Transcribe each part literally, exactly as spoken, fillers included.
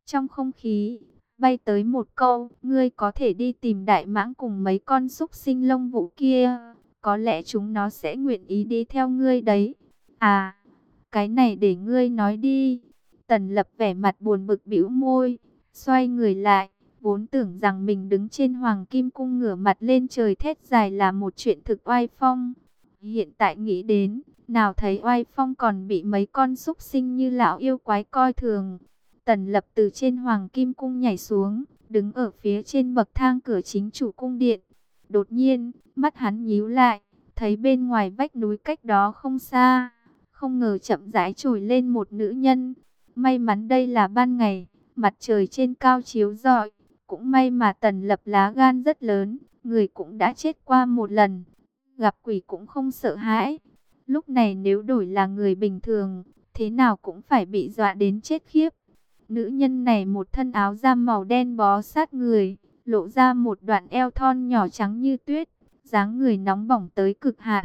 Trong không khí, bay tới một câu, ngươi có thể đi tìm đại mãng cùng mấy con súc sinh lông vũ kia. Có lẽ chúng nó sẽ nguyện ý đi theo ngươi đấy. À, cái này để ngươi nói đi. Tần Lập vẻ mặt buồn bực bĩu môi, xoay người lại. Vốn tưởng rằng mình đứng trên Hoàng Kim Cung ngửa mặt lên trời thét dài là một chuyện thực oai phong. Hiện tại nghĩ đến, nào thấy oai phong còn bị mấy con súc sinh như lão yêu quái coi thường. Tần Lập từ trên Hoàng Kim Cung nhảy xuống, đứng ở phía trên bậc thang cửa chính chủ cung điện. Đột nhiên, mắt hắn nhíu lại, thấy bên ngoài vách núi cách đó không xa, không ngờ chậm rãi trồi lên một nữ nhân. May mắn đây là ban ngày, mặt trời trên cao chiếu rọi. Cũng may mà Tần Lập lá gan rất lớn, người cũng đã chết qua một lần, gặp quỷ cũng không sợ hãi. Lúc này nếu đổi là người bình thường, thế nào cũng phải bị dọa đến chết khiếp. Nữ nhân này một thân áo da màu đen bó sát người, lộ ra một đoạn eo thon nhỏ trắng như tuyết, dáng người nóng bỏng tới cực hạn.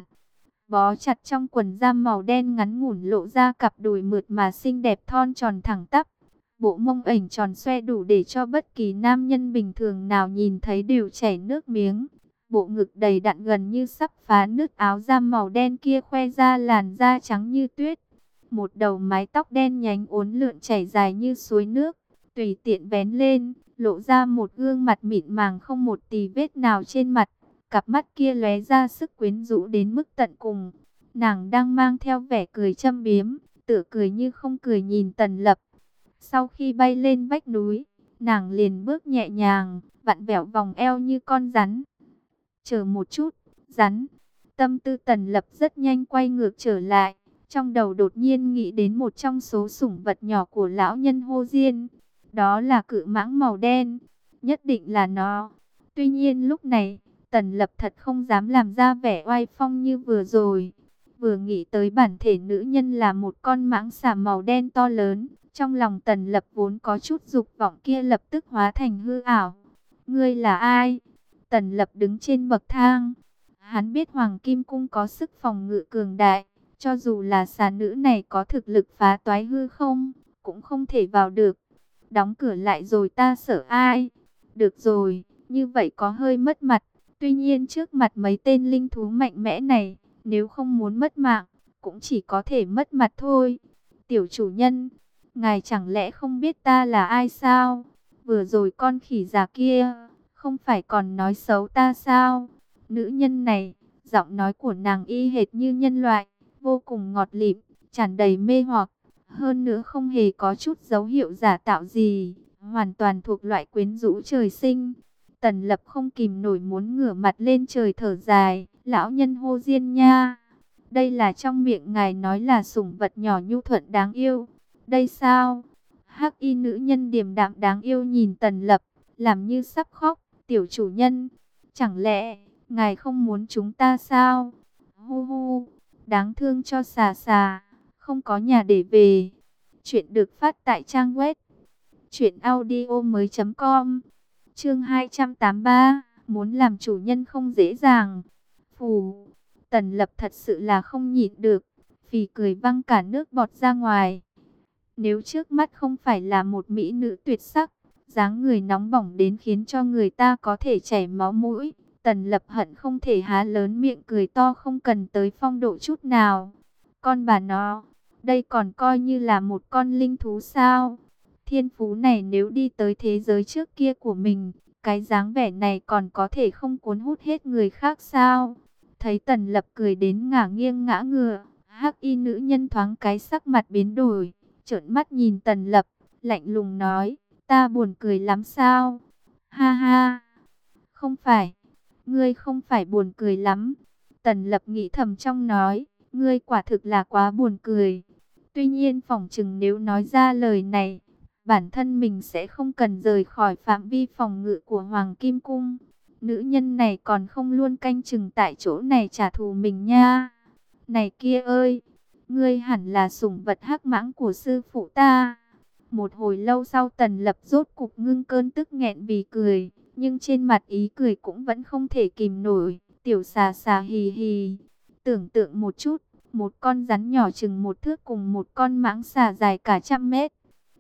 Bó chặt trong quần da màu đen ngắn ngủn lộ ra cặp đùi mượt mà xinh đẹp thon tròn thẳng tắp. Bộ mông ảnh tròn xoe đủ để cho bất kỳ nam nhân bình thường nào nhìn thấy đều chảy nước miếng. Bộ ngực đầy đặn gần như sắp phá nứt, áo da màu đen kia khoe ra làn da trắng như tuyết. Một đầu mái tóc đen nhánh uốn lượn chảy dài như suối nước, tùy tiện vén lên, lộ ra một gương mặt mịn màng không một tì vết nào trên mặt. Cặp mắt kia lóe ra sức quyến rũ đến mức tận cùng. Nàng đang mang theo vẻ cười châm biếm, tựa cười như không cười nhìn Tần Lập. Sau khi bay lên vách núi, nàng liền bước nhẹ nhàng, vặn vẹo vòng eo như con rắn. Chờ một chút, rắn. Tâm tư Tần Lập rất nhanh quay ngược trở lại. Trong đầu đột nhiên nghĩ đến một trong số sủng vật nhỏ của lão nhân Hồ Diên. Đó là cự mãng màu đen. Nhất định là nó. Tuy nhiên lúc này, Tần Lập thật không dám làm ra vẻ oai phong như vừa rồi. Vừa nghĩ tới bản thể nữ nhân là một con mãng xà màu đen to lớn. Trong lòng Tần Lập vốn có chút dục vọng kia lập tức hóa thành hư ảo. Ngươi là ai? Tần Lập đứng trên bậc thang. Hắn biết Hoàng Kim Cung có sức phòng ngự cường đại. Cho dù là xà nữ này có thực lực phá toái hư không, cũng không thể vào được. Đóng cửa lại rồi ta sợ ai? Được rồi, như vậy có hơi mất mặt. Tuy nhiên trước mặt mấy tên linh thú mạnh mẽ này, nếu không muốn mất mạng, cũng chỉ có thể mất mặt thôi. Tiểu chủ nhân, ngài chẳng lẽ không biết ta là ai sao? Vừa rồi con khỉ già kia, không phải còn nói xấu ta sao? Nữ nhân này, giọng nói của nàng y hệt như nhân loại, vô cùng ngọt lịm, tràn đầy mê hoặc. Hơn nữa không hề có chút dấu hiệu giả tạo gì, hoàn toàn thuộc loại quyến rũ trời sinh. Tần Lập không kìm nổi muốn ngửa mặt lên trời thở dài, lão nhân Hồ Diên nha. Đây là trong miệng ngài nói là sủng vật nhỏ nhu thuận đáng yêu. Đây sao? Hắc y nữ nhân điềm đạm đáng yêu nhìn Tần Lập, làm như sắp khóc. Tiểu chủ nhân, chẳng lẽ ngài không muốn chúng ta sao? Hu hu, đáng thương cho xà xà, không có nhà để về. Chuyện được phát tại trang web truyện audio mới chấm com. Chương hai trăm tám mươi ba, muốn làm chủ nhân không dễ dàng. Phù, Tần Lập thật sự là không nhịn được, phì cười văng cả nước bọt ra ngoài. Nếu trước mắt không phải là một mỹ nữ tuyệt sắc, dáng người nóng bỏng đến khiến cho người ta có thể chảy máu mũi, Tần Lập hận không thể há lớn miệng cười to không cần tới phong độ chút nào. Con bà nó, đây còn coi như là một con linh thú sao? Thiên phú này nếu đi tới thế giới trước kia của mình, cái dáng vẻ này còn có thể không cuốn hút hết người khác sao? Thấy Tần Lập cười đến ngả nghiêng ngã ngửa, hắc y nữ nhân thoáng cái sắc mặt biến đổi, trợn mắt nhìn Tần Lập, lạnh lùng nói, ta buồn cười lắm sao? Ha ha, không phải, ngươi không phải buồn cười lắm. Tần Lập nghĩ thầm trong nói, ngươi quả thực là quá buồn cười. Tuy nhiên phỏng chừng nếu nói ra lời này, bản thân mình sẽ không cần rời khỏi phạm vi phòng ngự của Hoàng Kim Cung. Nữ nhân này còn không luôn canh chừng tại chỗ này trả thù mình nha. Này kia ơi, ngươi hẳn là sủng vật hắc mãng của sư phụ ta. Một hồi lâu sau Tần Lập rốt cục ngưng cơn tức nghẹn vì cười, nhưng trên mặt ý cười cũng vẫn không thể kìm nổi. Tiểu xà xà hì hì, tưởng tượng một chút, một con rắn nhỏ chừng một thước cùng một con mãng xà dài cả trăm mét.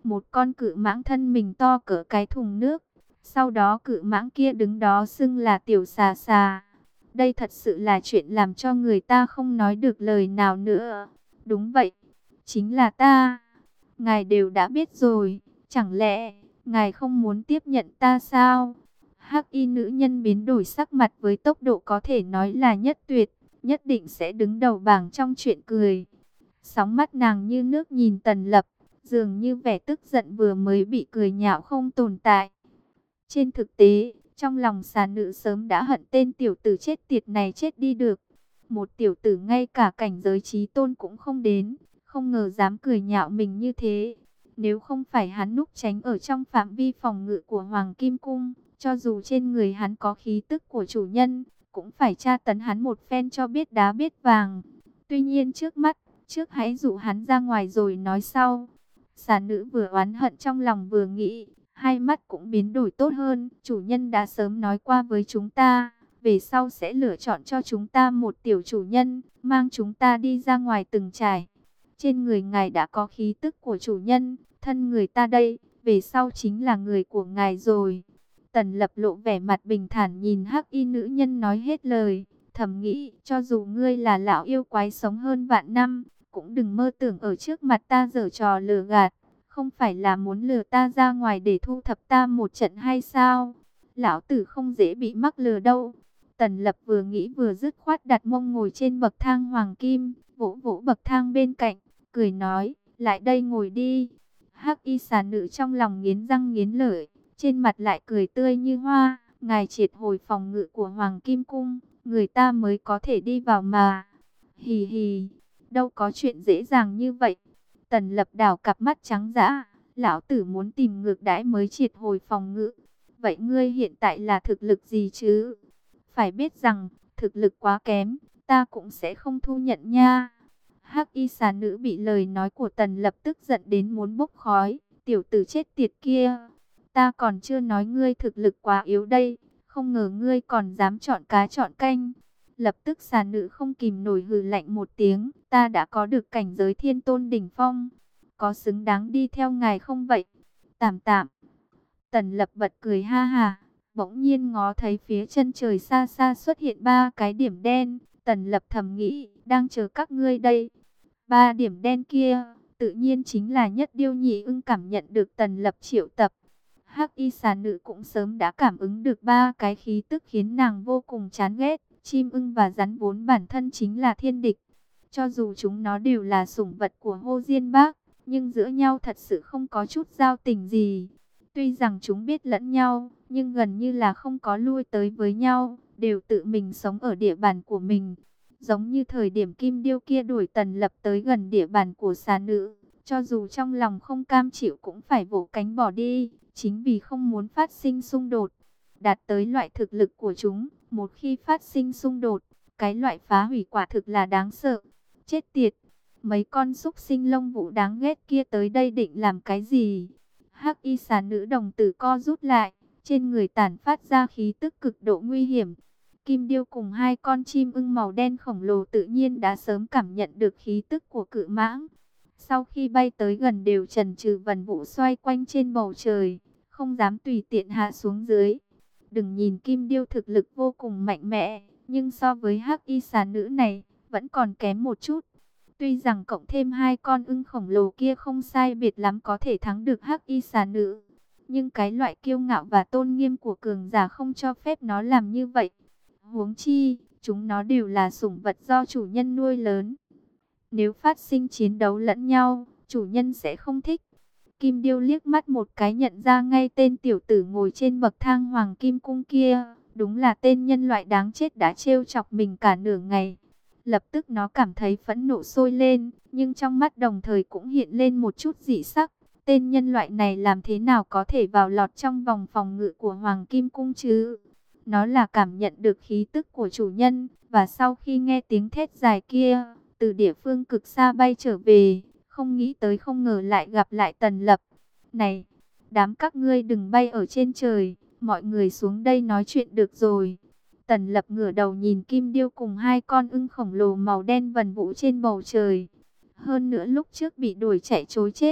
một con cự mãng thân mình to cỡ cái thùng nước. Sau đó cự mãng kia đứng đó xưng là tiểu xà xà. Đây thật sự là chuyện làm cho người ta không nói được lời nào nữa. Đúng vậy, chính là ta. Ngài đều đã biết rồi, chẳng lẽ ngài không muốn tiếp nhận ta sao? Hắc y nữ nhân biến đổi sắc mặt với tốc độ có thể nói là nhất tuyệt, nhất định sẽ đứng đầu bảng trong chuyện cười. Sóng mắt nàng như nước nhìn Tần Lập, dường như vẻ tức giận vừa mới bị cười nhạo không tồn tại. Trên thực tế, trong lòng xà nữ sớm đã hận tên tiểu tử chết tiệt này chết đi được. Một tiểu tử ngay cả cảnh giới chí tôn cũng không đến, không ngờ dám cười nhạo mình như thế. Nếu không phải hắn núp tránh ở trong phạm vi phòng ngự của Hoàng Kim Cung, cho dù trên người hắn có khí tức của chủ nhân, cũng phải tra tấn hắn một phen cho biết đá biết vàng. Tuy nhiên trước mắt, trước hãy dụ hắn ra ngoài rồi nói sau. Xà nữ vừa oán hận trong lòng vừa nghĩ, hai mắt cũng biến đổi tốt hơn. Chủ nhân đã sớm nói qua với chúng ta, về sau sẽ lựa chọn cho chúng ta một tiểu chủ nhân, mang chúng ta đi ra ngoài từng trải. Trên người ngài đã có khí tức của chủ nhân, thân người ta đây, về sau chính là người của ngài rồi. Tần Lập lộ vẻ mặt bình thản nhìn hắc y nữ nhân nói hết lời, thầm nghĩ, cho dù ngươi là lão yêu quái sống hơn vạn năm, cũng đừng mơ tưởng ở trước mặt ta giở trò lừa gạt, không phải là muốn lừa ta ra ngoài để thu thập ta một trận hay sao? Lão tử không dễ bị mắc lừa đâu. Tần Lập vừa nghĩ vừa dứt khoát đặt mông ngồi trên bậc thang hoàng kim, vỗ vỗ bậc thang bên cạnh, cười nói, lại đây ngồi đi. Hắc y xà nữ trong lòng nghiến răng nghiến lợi, trên mặt lại cười tươi như hoa. Ngài triệt hồi phòng ngự của Hoàng Kim Cung, người ta mới có thể đi vào mà. Hì hì, đâu có chuyện dễ dàng như vậy. Tần Lập đảo cặp mắt trắng dã, lão tử muốn tìm ngược đãi mới triệt hồi phòng ngự. Vậy ngươi hiện tại là thực lực gì chứ? Phải biết rằng, thực lực quá kém, ta cũng sẽ không thu nhận nha. Hắc y xà nữ bị lời nói của Tần Lập tức giận đến muốn bốc khói. Tiểu tử chết tiệt kia, ta còn chưa nói ngươi thực lực quá yếu đây, không ngờ ngươi còn dám chọn cá chọn canh. Lập tức xà nữ không kìm nổi hừ lạnh một tiếng, ta đã có được cảnh giới thiên tôn đỉnh phong, có xứng đáng đi theo ngài không vậy? Tạm tạm. Tần Lập bật cười ha ha, bỗng nhiên ngó thấy phía chân trời xa xa xuất hiện ba cái điểm đen. Tần Lập thầm nghĩ, đang chờ các ngươi đây. Ba điểm đen kia, tự nhiên chính là Nhất Điêu Nhị Ưng. Cảm nhận được Tần Lập triệu tập, hắc y xà nữ cũng sớm đã cảm ứng được ba cái khí tức khiến nàng vô cùng chán ghét. Chim ưng và rắn vốn bản thân chính là thiên địch. Cho dù chúng nó đều là sủng vật của Hồ Diên Bác, nhưng giữa nhau thật sự không có chút giao tình gì. Tuy rằng chúng biết lẫn nhau, nhưng gần như là không có lui tới với nhau, đều tự mình sống ở địa bàn của mình. Giống như thời điểm Kim Điêu kia đuổi Tần Lập tới gần địa bàn của xà nữ, cho dù trong lòng không cam chịu cũng phải vỗ cánh bỏ đi, chính vì không muốn phát sinh xung đột. Đạt tới loại thực lực của chúng, một khi phát sinh xung đột, cái loại phá hủy quả thực là đáng sợ. Chết tiệt, mấy con súc sinh lông vũ đáng ghét kia tới đây định làm cái gì? Hắc y xà nữ đồng tử co rút lại, trên người tản phát ra khí tức cực độ nguy hiểm. Kim Điêu cùng hai con chim ưng màu đen khổng lồ tự nhiên đã sớm cảm nhận được khí tức của cự mãng. Sau khi bay tới gần đều chần chừ vần vũ xoay quanh trên bầu trời, không dám tùy tiện hạ xuống dưới. Đừng nhìn Kim Điêu thực lực vô cùng mạnh mẽ, nhưng so với hắc y xà nữ này, vẫn còn kém một chút. Tuy rằng cộng thêm hai con ưng khổng lồ kia không sai biệt lắm có thể thắng được hắc y xà nữ, nhưng cái loại kiêu ngạo và tôn nghiêm của cường giả không cho phép nó làm như vậy. Huống chi, chúng nó đều là sủng vật do chủ nhân nuôi lớn. Nếu phát sinh chiến đấu lẫn nhau, chủ nhân sẽ không thích. Kim Điêu liếc mắt một cái nhận ra ngay tên tiểu tử ngồi trên bậc thang Hoàng Kim Cung kia, đúng là tên nhân loại đáng chết đã trêu chọc mình cả nửa ngày. Lập tức nó cảm thấy phẫn nộ sôi lên, nhưng trong mắt đồng thời cũng hiện lên một chút dị sắc. Tên nhân loại này làm thế nào có thể vào lọt trong vòng phòng ngự của Hoàng Kim Cung chứ? Nó là cảm nhận được khí tức của chủ nhân, và sau khi nghe tiếng thét dài kia, từ địa phương cực xa bay trở về, không nghĩ tới không ngờ lại gặp lại Tần Lập. Này, đám các ngươi đừng bay ở trên trời, mọi người xuống đây nói chuyện được rồi. Tần Lập ngửa đầu nhìn Kim Điêu cùng hai con ưng khổng lồ màu đen vần vũ trên bầu trời. Hơn nữa lúc trước bị đuổi chạy trối chết,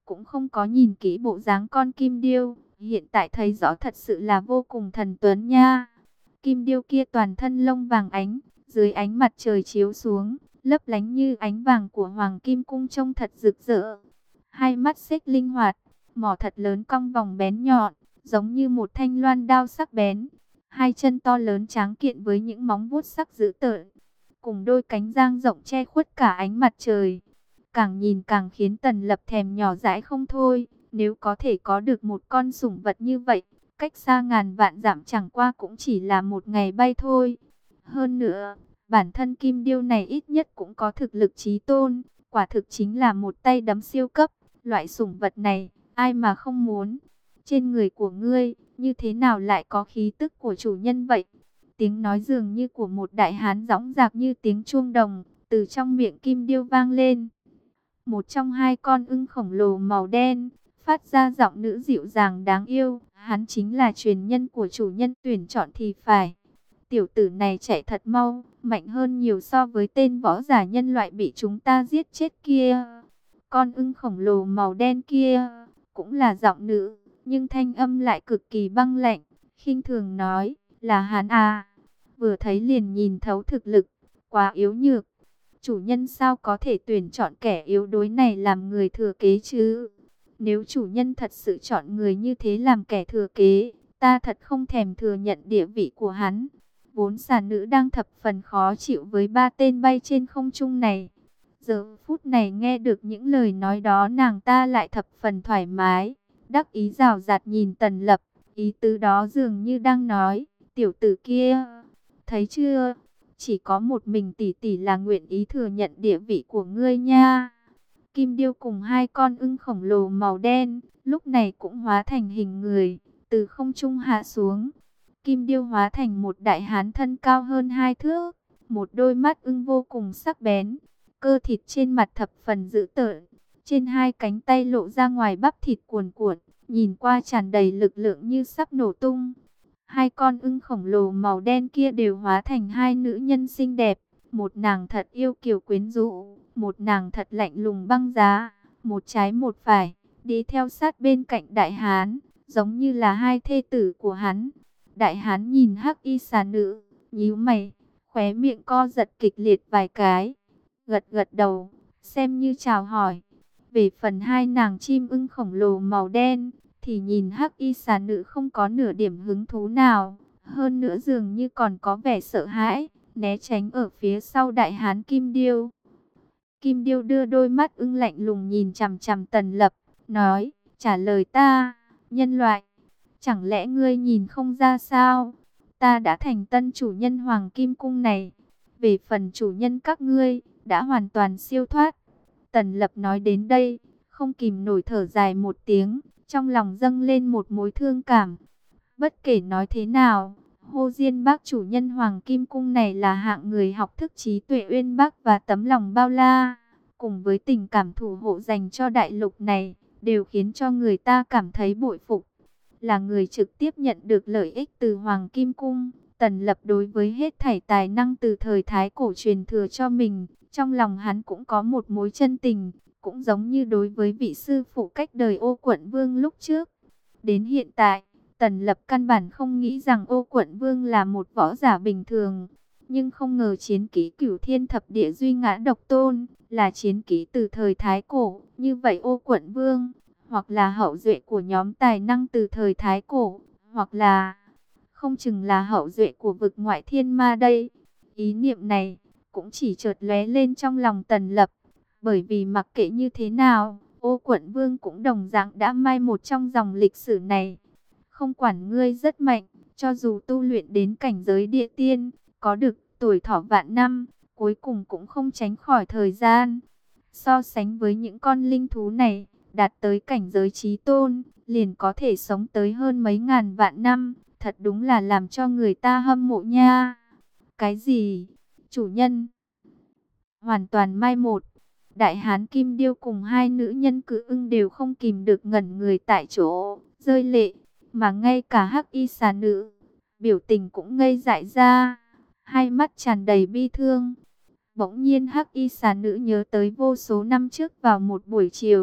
cũng không có nhìn kỹ bộ dáng con kim điêu, hiện tại thấy rõ thật sự là vô cùng thần tuấn nha. Kim điêu kia toàn thân lông vàng ánh, dưới ánh mặt trời chiếu xuống, lấp lánh như ánh vàng của hoàng kim cung trông thật rực rỡ. Hai mắt xích linh hoạt, mỏ thật lớn cong vòng bén nhọn, giống như một thanh loan đao sắc bén. Hai chân to lớn tráng kiện với những móng vuốt sắc dữ tợn, cùng đôi cánh dang rộng che khuất cả ánh mặt trời. Càng nhìn càng khiến Tần Lập thèm nhỏ dãi không thôi. Nếu có thể có được một con sủng vật như vậy, cách xa ngàn vạn dặm chẳng qua cũng chỉ là một ngày bay thôi. Hơn nữa, bản thân kim điêu này ít nhất cũng có thực lực chí tôn, quả thực chính là một tay đấm siêu cấp. Loại sủng vật này, ai mà không muốn. Trên người của ngươi, như thế nào lại có khí tức của chủ nhân vậy? Tiếng nói dường như của một đại hán dõng dạc như tiếng chuông đồng, từ trong miệng kim điêu vang lên. Một trong hai con ưng khổng lồ màu đen, phát ra giọng nữ dịu dàng đáng yêu. Hắn chính là truyền nhân của chủ nhân tuyển chọn thì phải. Tiểu tử này chạy thật mau, mạnh hơn nhiều so với tên võ giả nhân loại bị chúng ta giết chết kia. Con ưng khổng lồ màu đen kia, cũng là giọng nữ, nhưng thanh âm lại cực kỳ băng lạnh, khinh thường nói, là hắn à. Vừa thấy liền nhìn thấu thực lực, quá yếu nhược. Chủ nhân sao có thể tuyển chọn kẻ yếu đuối này làm người thừa kế chứ? Nếu chủ nhân thật sự chọn người như thế làm kẻ thừa kế, ta thật không thèm thừa nhận địa vị của hắn. Vốn xà nữ đang thập phần khó chịu với ba tên bay trên không trung này. Giờ phút này nghe được những lời nói đó, nàng ta lại thập phần thoải mái, đắc ý rào rạt nhìn Tần Lập. Ý tứ đó dường như đang nói, tiểu tử kia, thấy chưa? Chỉ có một mình tỷ tỷ là nguyện ý thừa nhận địa vị của ngươi nha. Kim điêu cùng hai con ưng khổng lồ màu đen, lúc này cũng hóa thành hình người, từ không trung hạ xuống. Kim điêu hóa thành một đại hán thân cao hơn hai thước, một đôi mắt ưng vô cùng sắc bén, cơ thịt trên mặt thập phần dữ tợn, trên hai cánh tay lộ ra ngoài bắp thịt cuồn cuộn, nhìn qua tràn đầy lực lượng như sắp nổ tung. Hai con ưng khổng lồ màu đen kia đều hóa thành hai nữ nhân xinh đẹp, một nàng thật yêu kiều quyến rũ, một nàng thật lạnh lùng băng giá, một trái một phải, đi theo sát bên cạnh đại hán, giống như là hai thê tử của hắn. Đại hán nhìn hắc y xà nữ, nhíu mày, khóe miệng co giật kịch liệt vài cái, gật gật đầu, xem như chào hỏi. Về phần hai nàng chim ưng khổng lồ màu đen, thì nhìn hắc y xà nữ không có nửa điểm hứng thú nào, hơn nữa dường như còn có vẻ sợ hãi, né tránh ở phía sau đại hán kim điêu. Kim điêu đưa đôi mắt ưng lạnh lùng nhìn chằm chằm Tần Lập, nói, trả lời ta, nhân loại, chẳng lẽ ngươi nhìn không ra sao? Ta đã thành tân chủ nhân Hoàng Kim Cung này, về phần chủ nhân các ngươi, đã hoàn toàn siêu thoát. Tần Lập nói đến đây, không kìm nổi thở dài một tiếng, trong lòng dâng lên một mối thương cảm. Bất kể nói thế nào, Hồ Diên Bác chủ nhân Hoàng Kim Cung này là hạng người học thức trí tuệ uyên bác và tấm lòng bao la, cùng với tình cảm thủ hộ dành cho đại lục này, đều khiến cho người ta cảm thấy bội phục. Là người trực tiếp nhận được lợi ích từ Hoàng Kim Cung, Tần Lập đối với hết thảy tài năng từ thời Thái Cổ truyền thừa cho mình, trong lòng hắn cũng có một mối chân tình, cũng giống như đối với vị sư phụ cách đời Ô Quận Vương lúc trước. Đến hiện tại, Tần Lập căn bản không nghĩ rằng Ô Quận Vương là một võ giả bình thường, nhưng không ngờ chiến kỹ Cửu Thiên Thập Địa Duy Ngã Độc Tôn là chiến kỹ từ thời Thái Cổ, như vậy Ô Quận Vương hoặc là hậu duệ của nhóm tài năng từ thời Thái Cổ, hoặc là không chừng là hậu duệ của vực ngoại thiên ma đây. Ý niệm này cũng chỉ chợt lóe lên trong lòng Tần Lập, bởi vì mặc kệ như thế nào, Ô Quận Vương cũng đồng dạng đã mai một trong dòng lịch sử này. Không quản ngươi rất mạnh, cho dù tu luyện đến cảnh giới địa tiên, có được tuổi thọ vạn năm, cuối cùng cũng không tránh khỏi thời gian. So sánh với những con linh thú này, đạt tới cảnh giới chí tôn, liền có thể sống tới hơn mấy ngàn vạn năm, thật đúng là làm cho người ta hâm mộ nha. Cái gì? Chủ nhân hoàn toàn mai một. Đại hán kim điêu cùng hai nữ nhân cự ưng đều không kìm được ngẩn người tại chỗ, rơi lệ, mà ngay cả hắc y xà nữ, biểu tình cũng ngây dại ra, hai mắt tràn đầy bi thương. Bỗng nhiên hắc y xà nữ nhớ tới vô số năm trước vào một buổi chiều,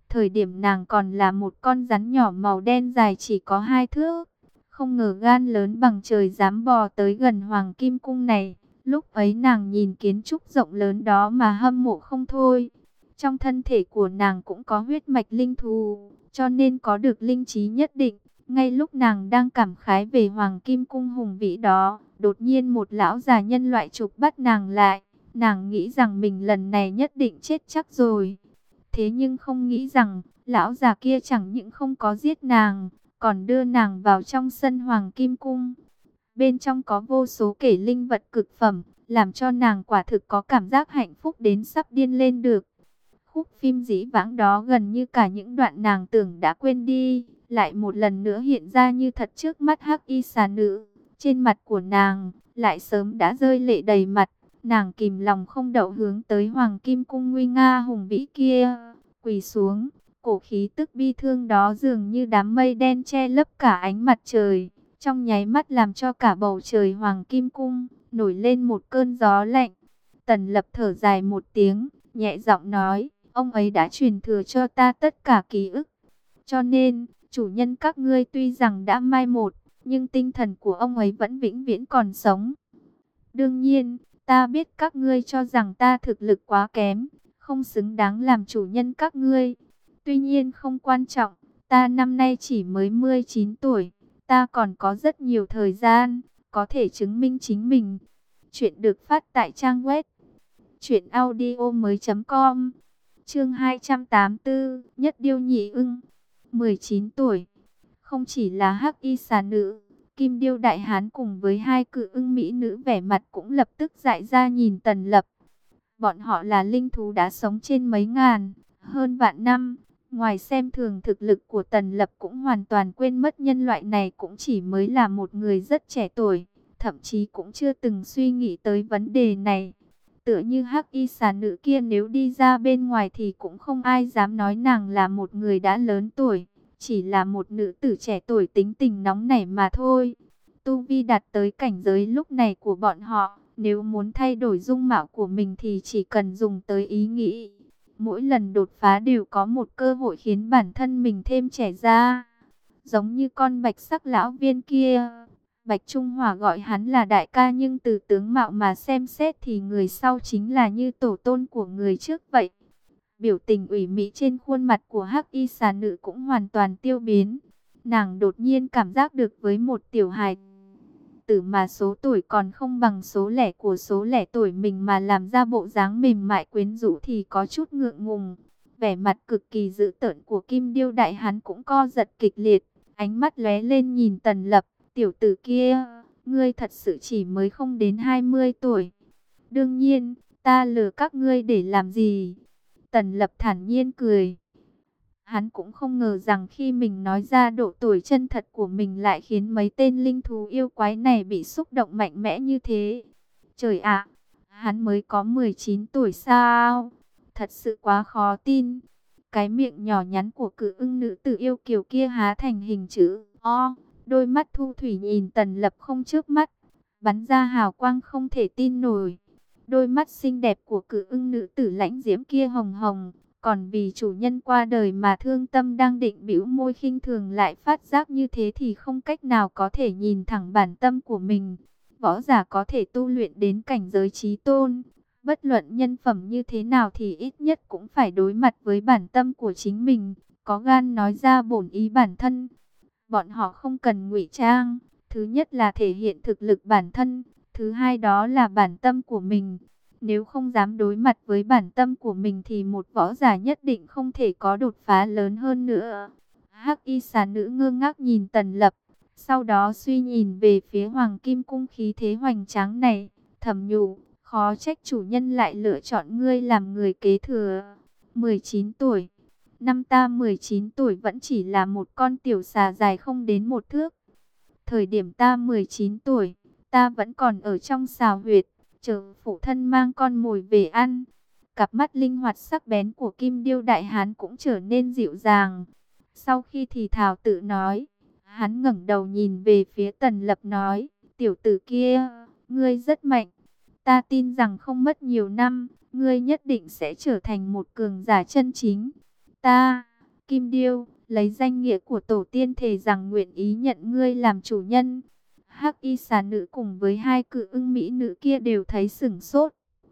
Thời điểm nàng còn là một con rắn nhỏ màu đen dài chỉ có hai thước. Không ngờ gan lớn bằng trời dám bò tới gần Hoàng Kim Cung này. Lúc ấy nàng nhìn kiến trúc rộng lớn đó mà hâm mộ không thôi. Trong thân thể của nàng cũng có huyết mạch linh thú, cho nên có được linh trí nhất định. Ngay lúc nàng đang cảm khái về Hoàng Kim Cung hùng vĩ đó, đột nhiên một lão già nhân loại chụp bắt nàng lại. Nàng nghĩ rằng mình lần này nhất định chết chắc rồi. Thế nhưng không nghĩ rằng, lão già kia chẳng những không có giết nàng, còn đưa nàng vào trong sân Hoàng Kim Cung. Bên trong có vô số kể linh vật cực phẩm, làm cho nàng quả thực có cảm giác hạnh phúc đến sắp điên lên được. Khúc phim dĩ vãng đó gần như cả những đoạn nàng tưởng đã quên đi, lại một lần nữa hiện ra như thật trước mắt Hắc Y xà nữ. Trên mặt của nàng, lại sớm đã rơi lệ đầy mặt, nàng kìm lòng không đậu hướng tới Hoàng Kim Cung nguy nga hùng vĩ kia, quỳ xuống. Cổ khí tức bi thương đó dường như đám mây đen che lấp cả ánh mặt trời, trong nháy mắt làm cho cả bầu trời Hoàng Kim Cung nổi lên một cơn gió lạnh. Tần Lập thở dài một tiếng, nhẹ giọng nói, ông ấy đã truyền thừa cho ta tất cả ký ức. Cho nên, chủ nhân các ngươi tuy rằng đã mai một, nhưng tinh thần của ông ấy vẫn vĩnh viễn còn sống. Đương nhiên, ta biết các ngươi cho rằng ta thực lực quá kém, không xứng đáng làm chủ nhân các ngươi. Tuy nhiên không quan trọng, ta năm nay chỉ mới mười chín tuổi, ta còn có rất nhiều thời gian, có thể chứng minh chính mình. Chuyện được phát tại trang web truyện audio mới chấm com. Chương hai trăm tám mươi tư, Nhất Điêu Nhị Ưng. mười chín tuổi, không chỉ là Hắc Y xà nữ, Kim Điêu Đại Hán cùng với hai cự ưng mỹ nữ vẻ mặt cũng lập tức dại ra nhìn Tần Lập. Bọn họ là linh thú đã sống trên mấy ngàn, hơn vạn năm. Ngoài xem thường thực lực của Tần Lập cũng hoàn toàn quên mất nhân loại này cũng chỉ mới là một người rất trẻ tuổi, thậm chí cũng chưa từng suy nghĩ tới vấn đề này. Tựa như Hắc Y xà nữ kia nếu đi ra bên ngoài thì cũng không ai dám nói nàng là một người đã lớn tuổi, chỉ là một nữ tử trẻ tuổi tính tình nóng nảy mà thôi. Tu vi đạt tới cảnh giới lúc này của bọn họ, nếu muốn thay đổi dung mạo của mình thì chỉ cần dùng tới ý nghĩ. Mỗi lần đột phá đều có một cơ hội khiến bản thân mình thêm trẻ ra. Giống như con bạch sắc lão viên kia, Bạch Trung Hòa gọi hắn là đại ca, nhưng từ tướng mạo mà xem xét thì người sau chính là như tổ tôn của người trước vậy. Biểu tình ủy mị trên khuôn mặt của Hắc Y xà nữ cũng hoàn toàn tiêu biến. Nàng đột nhiên cảm giác được với một tiểu hài tử mà số tuổi còn không bằng số lẻ của số lẻ tuổi mình mà làm ra bộ dáng mềm mại quyến rũ thì có chút ngượng ngùng. Vẻ mặt cực kỳ dữ tợn của Kim Điêu Đại Hán cũng co giật kịch liệt, ánh mắt lóe lên nhìn Tần Lập, tiểu tử kia, ngươi thật sự chỉ mới không đến hai mươi tuổi. Đương nhiên, ta lừa các ngươi để làm gì? Tần Lập thản nhiên cười. Hắn cũng không ngờ rằng khi mình nói ra độ tuổi chân thật của mình lại khiến mấy tên linh thú yêu quái này bị xúc động mạnh mẽ như thế. Trời ạ, hắn mới có mười chín tuổi sao? Thật sự quá khó tin. Cái miệng nhỏ nhắn của cự ưng nữ tử yêu kiều kia há thành hình chữ O, đôi mắt thu thủy nhìn Tần Lập không chớp mắt, bắn ra hào quang không thể tin nổi. Đôi mắt xinh đẹp của cự ưng nữ tử lãnh diễm kia hồng hồng, còn vì chủ nhân qua đời mà thương tâm đang định bĩu môi khinh thường lại phát giác như thế thì không cách nào có thể nhìn thẳng bản tâm của mình. Võ giả có thể tu luyện đến cảnh giới chí tôn, bất luận nhân phẩm như thế nào thì ít nhất cũng phải đối mặt với bản tâm của chính mình, có gan nói ra bổn ý bản thân. Bọn họ không cần ngụy trang, thứ nhất là thể hiện thực lực bản thân, thứ hai đó là bản tâm của mình. Nếu không dám đối mặt với bản tâm của mình thì một võ giả nhất định không thể có đột phá lớn hơn nữa. Hắc Y xà nữ ngơ ngác nhìn Tần Lập, sau đó suy nhìn về phía Hoàng Kim Cung khí thế hoành tráng này, thầm nhủ, khó trách chủ nhân lại lựa chọn ngươi làm người kế thừa. mười chín tuổi, năm ta mười chín tuổi vẫn chỉ là một con tiểu xà dài không đến một thước. Thời điểm ta mười chín tuổi, ta vẫn còn ở trong xào huyệt, chờ phụ thân mang con mồi về ăn. Cặp mắt linh hoạt sắc bén của Kim Điêu Đại Hán cũng trở nên dịu dàng. Sau khi thì thào tự nói, hắn ngẩng đầu nhìn về phía Tần Lập nói, tiểu tử kia, ngươi rất mạnh. Ta tin rằng không mất nhiều năm, ngươi nhất định sẽ trở thành một cường giả chân chính. Ta, Kim Điêu, lấy danh nghĩa của tổ tiên thề rằng nguyện ý nhận ngươi làm chủ nhân. Hắc y xà nữ cùng với hai cự ưng mỹ nữ kia đều thấy sửng sốt.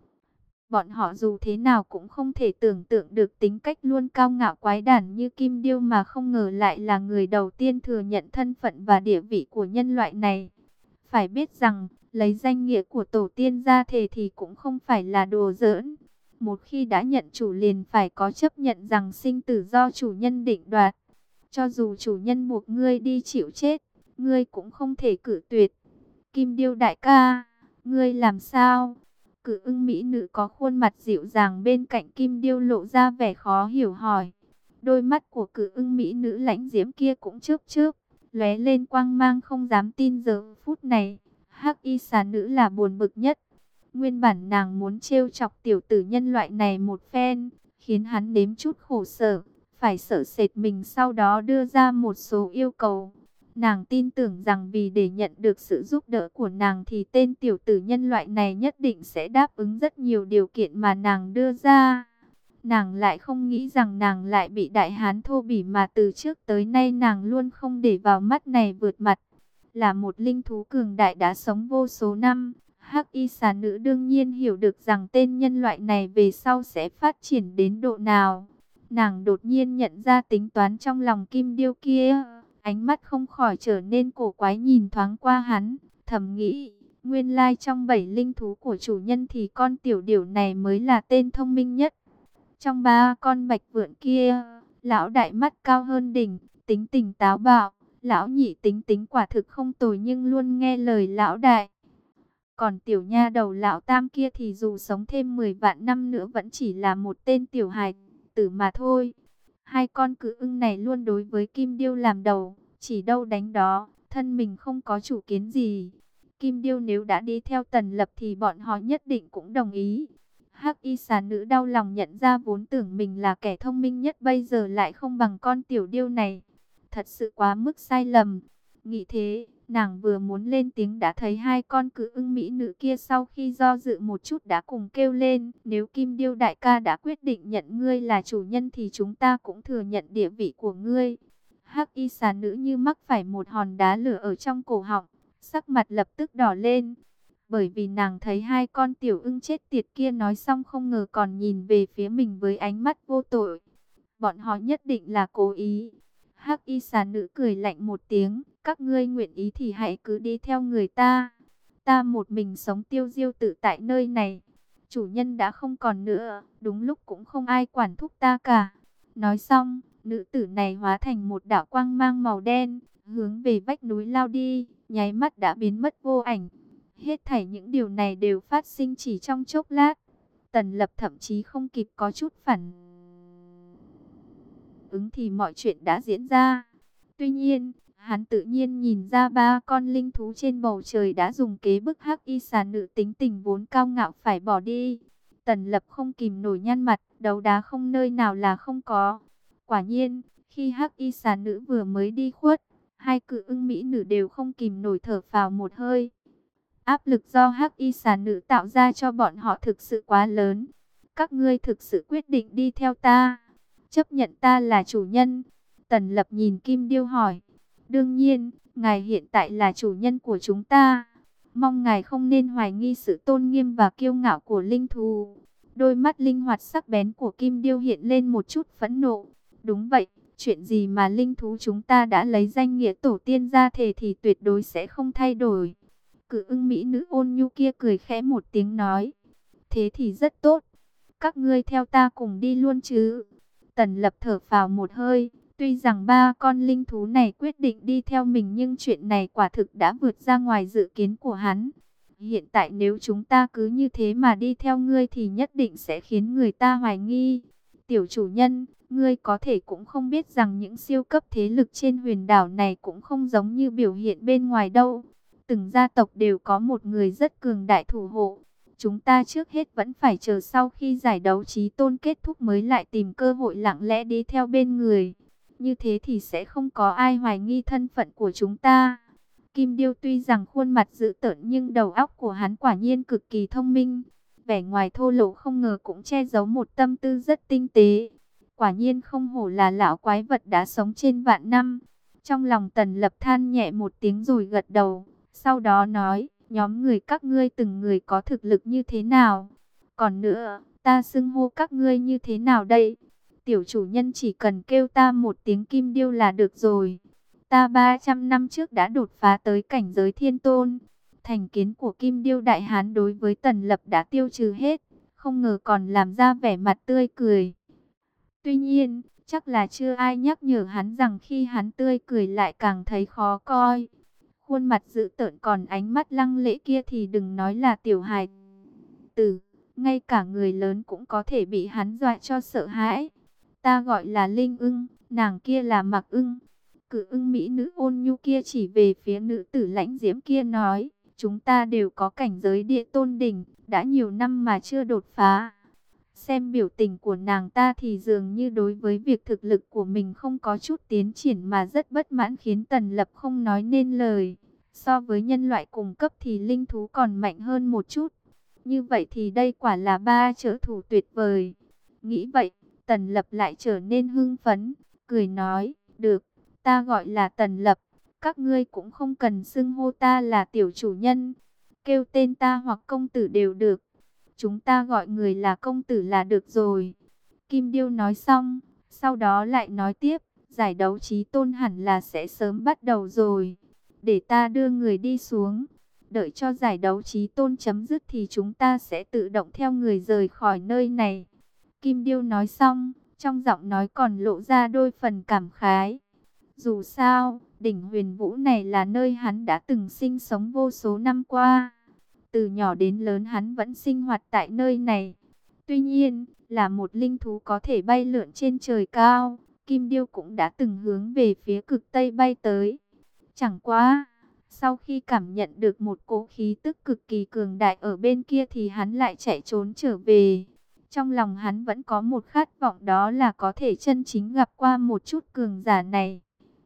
Bọn họ dù thế nào cũng không thể tưởng tượng được tính cách luôn cao ngạo quái đản như Kim Điêu mà không ngờ lại là người đầu tiên thừa nhận thân phận và địa vị của nhân loại này. Phải biết rằng, lấy danh nghĩa của tổ tiên ra thề thì cũng không phải là đùa giỡn. Một khi đã nhận chủ liền phải có chấp nhận rằng sinh tử do chủ nhân định đoạt. Cho dù chủ nhân buộc ngươi đi chịu chết, ngươi cũng không thể cự tuyệt. Kim Điêu đại ca, ngươi làm sao? Cự ưng mỹ nữ có khuôn mặt dịu dàng bên cạnh Kim Điêu lộ ra vẻ khó hiểu hỏi. Đôi mắt của cự ưng mỹ nữ lãnh diễm kia cũng chớp chớp, lóe lên quang mang không dám tin giờ phút này. Hắc y xà nữ là buồn bực nhất. Nguyên bản nàng muốn trêu chọc tiểu tử nhân loại này một phen, khiến hắn nếm chút khổ sở, phải sợ sệt mình sau đó đưa ra một số yêu cầu. Nàng tin tưởng rằng vì để nhận được sự giúp đỡ của nàng thì tên tiểu tử nhân loại này nhất định sẽ đáp ứng rất nhiều điều kiện mà nàng đưa ra. Nàng lại không nghĩ rằng nàng lại bị đại hán thô bỉ mà từ trước tới nay nàng luôn không để vào mắt này vượt mặt. Là một linh thú cường đại đã sống vô số năm, Hắc y xà nữ đương nhiên hiểu được rằng tên nhân loại này về sau sẽ phát triển đến độ nào. Nàng đột nhiên nhận ra tính toán trong lòng Kim Điêu kia. Ánh mắt không khỏi trở nên cổ quái nhìn thoáng qua hắn, thầm nghĩ, nguyên lai trong bảy linh thú của chủ nhân thì con tiểu điểu này mới là tên thông minh nhất. Trong ba con bạch vượn kia, lão đại mắt cao hơn đỉnh, tính tình táo bạo, lão nhị tính tính quả thực không tồi nhưng luôn nghe lời lão đại. Còn tiểu nha đầu lão tam kia thì dù sống thêm mười vạn năm nữa vẫn chỉ là một tên tiểu hài tử mà thôi. Hai con cự ưng này luôn đối với Kim Điêu làm đầu, chỉ đâu đánh đó, thân mình không có chủ kiến gì. Kim Điêu nếu đã đi theo Tần Lập thì bọn họ nhất định cũng đồng ý. Hắc y xà nữ đau lòng nhận ra vốn tưởng mình là kẻ thông minh nhất bây giờ lại không bằng con tiểu điêu này. Thật sự quá mức sai lầm. Nghĩ thế, nàng vừa muốn lên tiếng đã thấy hai con cự ưng mỹ nữ kia sau khi do dự một chút đã cùng kêu lên. Nếu Kim Điêu đại ca đã quyết định nhận ngươi là chủ nhân thì chúng ta cũng thừa nhận địa vị của ngươi. Hắc y xà nữ như mắc phải một hòn đá lửa ở trong cổ họng, sắc mặt lập tức đỏ lên. Bởi vì nàng thấy hai con tiểu ưng chết tiệt kia nói xong không ngờ còn nhìn về phía mình với ánh mắt vô tội. Bọn họ nhất định là cố ý. Hắc y xà nữ cười lạnh một tiếng, các ngươi nguyện ý thì hãy cứ đi theo người ta. Ta một mình sống tiêu diêu tự tại nơi này. Chủ nhân đã không còn nữa, đúng lúc cũng không ai quản thúc ta cả. Nói xong, nữ tử này hóa thành một đạo quang mang màu đen, hướng về vách núi lao đi, nháy mắt đã biến mất vô ảnh. Hết thảy những điều này đều phát sinh chỉ trong chốc lát. Tần Lập thậm chí không kịp có chút phản ứng thì mọi chuyện đã diễn ra. Tuy nhiên, hắn tự nhiên nhìn ra ba con linh thú trên bầu trời đã dùng kế bức Hắc y xà nữ tính tình vốn cao ngạo phải bỏ đi. Tần Lập không kìm nổi nhăn mặt, đấu đá không nơi nào là không có. Quả nhiên, khi Hắc y xà nữ vừa mới đi khuất, hai cự ưng mỹ nữ đều không kìm nổi thở phào một hơi. Áp lực do Hắc y xà nữ tạo ra cho bọn họ thực sự quá lớn. Các ngươi thực sự quyết định đi theo ta, chấp nhận ta là chủ nhân? Tần Lập nhìn Kim Điêu hỏi. Đương nhiên, ngài hiện tại là chủ nhân của chúng ta. Mong ngài không nên hoài nghi sự tôn nghiêm và kiêu ngạo của linh thú. Đôi mắt linh hoạt sắc bén của Kim Điêu hiện lên một chút phẫn nộ. Đúng vậy, chuyện gì mà linh thú chúng ta đã lấy danh nghĩa tổ tiên ra thề thì tuyệt đối sẽ không thay đổi. Cự ưng mỹ nữ ôn nhu kia cười khẽ một tiếng nói. Thế thì rất tốt. Các ngươi theo ta cùng đi luôn chứ? Tần Lập thở phào một hơi. Tuy rằng ba con linh thú này quyết định đi theo mình nhưng chuyện này quả thực đã vượt ra ngoài dự kiến của hắn. Hiện tại nếu chúng ta cứ như thế mà đi theo ngươi thì nhất định sẽ khiến người ta hoài nghi. Tiểu chủ nhân, ngươi có thể cũng không biết rằng những siêu cấp thế lực trên huyền đảo này cũng không giống như biểu hiện bên ngoài đâu. Từng gia tộc đều có một người rất cường đại thủ hộ. Chúng ta trước hết vẫn phải chờ sau khi giải đấu chí tôn kết thúc mới lại tìm cơ hội lặng lẽ đi theo bên người. Như thế thì sẽ không có ai hoài nghi thân phận của chúng ta. Kim Điêu tuy rằng khuôn mặt dữ tợn nhưng đầu óc của hắn quả nhiên cực kỳ thông minh. Vẻ ngoài thô lỗ không ngờ cũng che giấu một tâm tư rất tinh tế. Quả nhiên không hổ là lão quái vật đã sống trên vạn năm. Trong lòng Tần Lập than nhẹ một tiếng rồi gật đầu. Sau đó nói, nhóm người các ngươi từng người có thực lực như thế nào? Còn nữa, ta xưng hô các ngươi như thế nào đây? Tiểu chủ nhân chỉ cần kêu ta một tiếng Kim Điêu là được rồi. Ta ba trăm năm trước đã đột phá tới cảnh giới thiên tôn. Thành kiến của Kim Điêu Đại Hán đối với Tần Lập đã tiêu trừ hết. Không ngờ còn làm ra vẻ mặt tươi cười. Tuy nhiên, chắc là chưa ai nhắc nhở hắn rằng khi hắn tươi cười lại càng thấy khó coi. Khuôn mặt dữ tợn còn ánh mắt lăng lệ kia thì đừng nói là tiểu hài tử, ngay cả người lớn cũng có thể bị hắn dọa cho sợ hãi. Ta gọi là Linh Ưng, nàng kia là Mặc Ưng. Cự ưng mỹ nữ ôn nhu kia chỉ về phía nữ tử lãnh diễm kia nói, chúng ta đều có cảnh giới địa tôn đỉnh, đã nhiều năm mà chưa đột phá. Xem biểu tình của nàng ta thì dường như đối với việc thực lực của mình không có chút tiến triển mà rất bất mãn, khiến Tần Lập không nói nên lời. So với nhân loại cùng cấp thì linh thú còn mạnh hơn một chút. Như vậy thì đây quả là ba trợ thủ tuyệt vời. Nghĩ vậy, Tần Lập lại trở nên hưng phấn, cười nói, được, ta gọi là Tần Lập, các ngươi cũng không cần xưng hô ta là tiểu chủ nhân, kêu tên ta hoặc công tử đều được. Chúng ta gọi người là công tử là được rồi. Kim Điêu nói xong, sau đó lại nói tiếp, giải đấu chí tôn hẳn là sẽ sớm bắt đầu rồi. Để ta đưa người đi xuống. Đợi cho giải đấu chí tôn chấm dứt thì chúng ta sẽ tự động theo người rời khỏi nơi này. Kim Điêu nói xong, trong giọng nói còn lộ ra đôi phần cảm khái. Dù sao, đỉnh Huyền Vũ này là nơi hắn đã từng sinh sống vô số năm qua. Từ nhỏ đến lớn hắn vẫn sinh hoạt tại nơi này. Tuy nhiên, là một linh thú có thể bay lượn trên trời cao, Kim Điêu cũng đã từng hướng về phía cực Tây bay tới. Chẳng qua, sau khi cảm nhận được một cỗ khí tức cực kỳ cường đại ở bên kia thì hắn lại chạy trốn trở về. Trong lòng hắn vẫn có một khát vọng, đó là có thể chân chính gặp qua một chút cường giả này.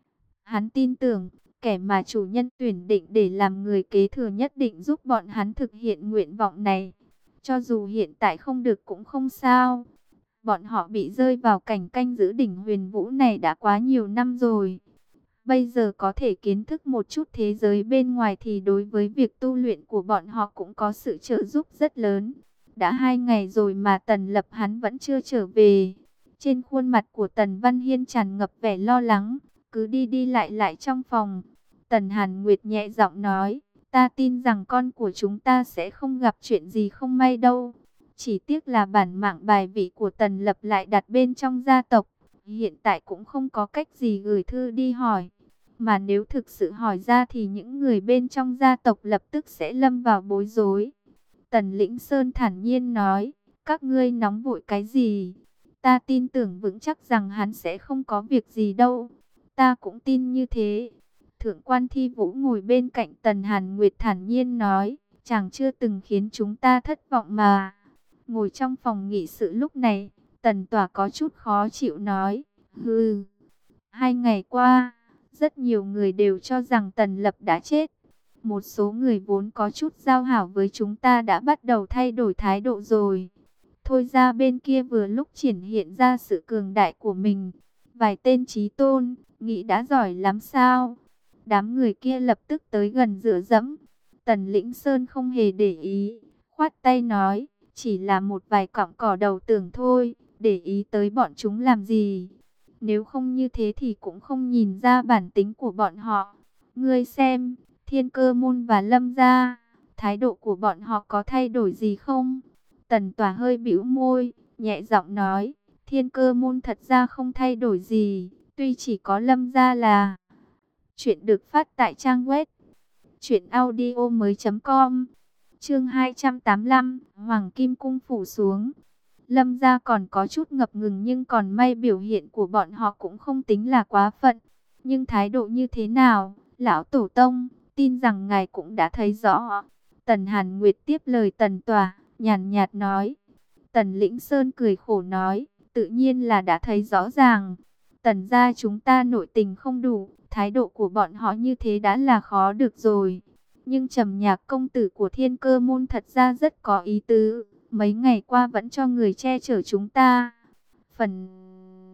Hắn tin tưởng, kẻ mà chủ nhân tuyển định để làm người kế thừa nhất định giúp bọn hắn thực hiện nguyện vọng này. Cho dù hiện tại không được cũng không sao. Bọn họ bị rơi vào cảnh canh giữ đỉnh Huyền Vũ này đã quá nhiều năm rồi. Bây giờ có thể kiến thức một chút thế giới bên ngoài thì đối với việc tu luyện của bọn họ cũng có sự trợ giúp rất lớn. Đã hai ngày rồi mà Tần Lập hắn vẫn chưa trở về. Trên khuôn mặt của Tần Văn Hiên tràn ngập vẻ lo lắng, cứ đi đi lại lại trong phòng. Tần Hàn Nguyệt nhẹ giọng nói, ta tin rằng con của chúng ta sẽ không gặp chuyện gì không may đâu. Chỉ tiếc là bản mạng bài vị của Tần Lập lại đặt bên trong gia tộc. Hiện tại cũng không có cách gì gửi thư đi hỏi. Mà nếu thực sự hỏi ra thì những người bên trong gia tộc lập tức sẽ lâm vào bối rối. Tần Lĩnh Sơn thản nhiên nói, các ngươi nóng vội cái gì? Ta tin tưởng vững chắc rằng hắn sẽ không có việc gì đâu. Ta cũng tin như thế. Thượng quan Thi Vũ ngồi bên cạnh Tần Hàn Nguyệt thản nhiên nói, chàng chưa từng khiến chúng ta thất vọng mà. Ngồi trong phòng nghị sự lúc này, Tần Tỏa có chút khó chịu nói, hừ, hai ngày qua, rất nhiều người đều cho rằng Tần Lập đã chết. Một số người vốn có chút giao hảo với chúng ta đã bắt đầu thay đổi thái độ rồi. Thôi ra bên kia vừa lúc triển hiện ra sự cường đại của mình. Vài tên chí tôn, nghĩ đã giỏi lắm sao? Đám người kia lập tức tới gần dựa dẫm. Tần Lĩnh Sơn không hề để ý, khoát tay nói, chỉ là một vài cọng cỏ đầu tường thôi, để ý tới bọn chúng làm gì? Nếu không như thế thì cũng không nhìn ra bản tính của bọn họ. Ngươi xem, Thiên Cơ Môn và Lâm gia, thái độ của bọn họ có thay đổi gì không? Tần Tỏa hơi bĩu môi, nhẹ giọng nói, Thiên Cơ Môn thật ra không thay đổi gì, tuy chỉ có Lâm gia là... Chuyện được phát tại trang web truyệnaudiomoi chấm com. Chương hai trăm tám mươi lăm, Hoàng Kim Cung phủ xuống. Lâm gia còn có chút ngập ngừng, nhưng còn may biểu hiện của bọn họ cũng không tính là quá phận. Nhưng thái độ như thế nào, lão tổ tông, tin rằng ngài cũng đã thấy rõ. Tần Hàn Nguyệt tiếp lời Tần Tỏa, nhàn nhạt nói. Tần Lĩnh Sơn cười khổ nói, tự nhiên là đã thấy rõ ràng. Tần gia chúng ta nội tình không đủ, thái độ của bọn họ như thế đã là khó được rồi. Nhưng Trầm Nhạc công tử của Thiên Cơ Môn thật ra rất có ý tứ, mấy ngày qua vẫn cho người che chở chúng ta. Phần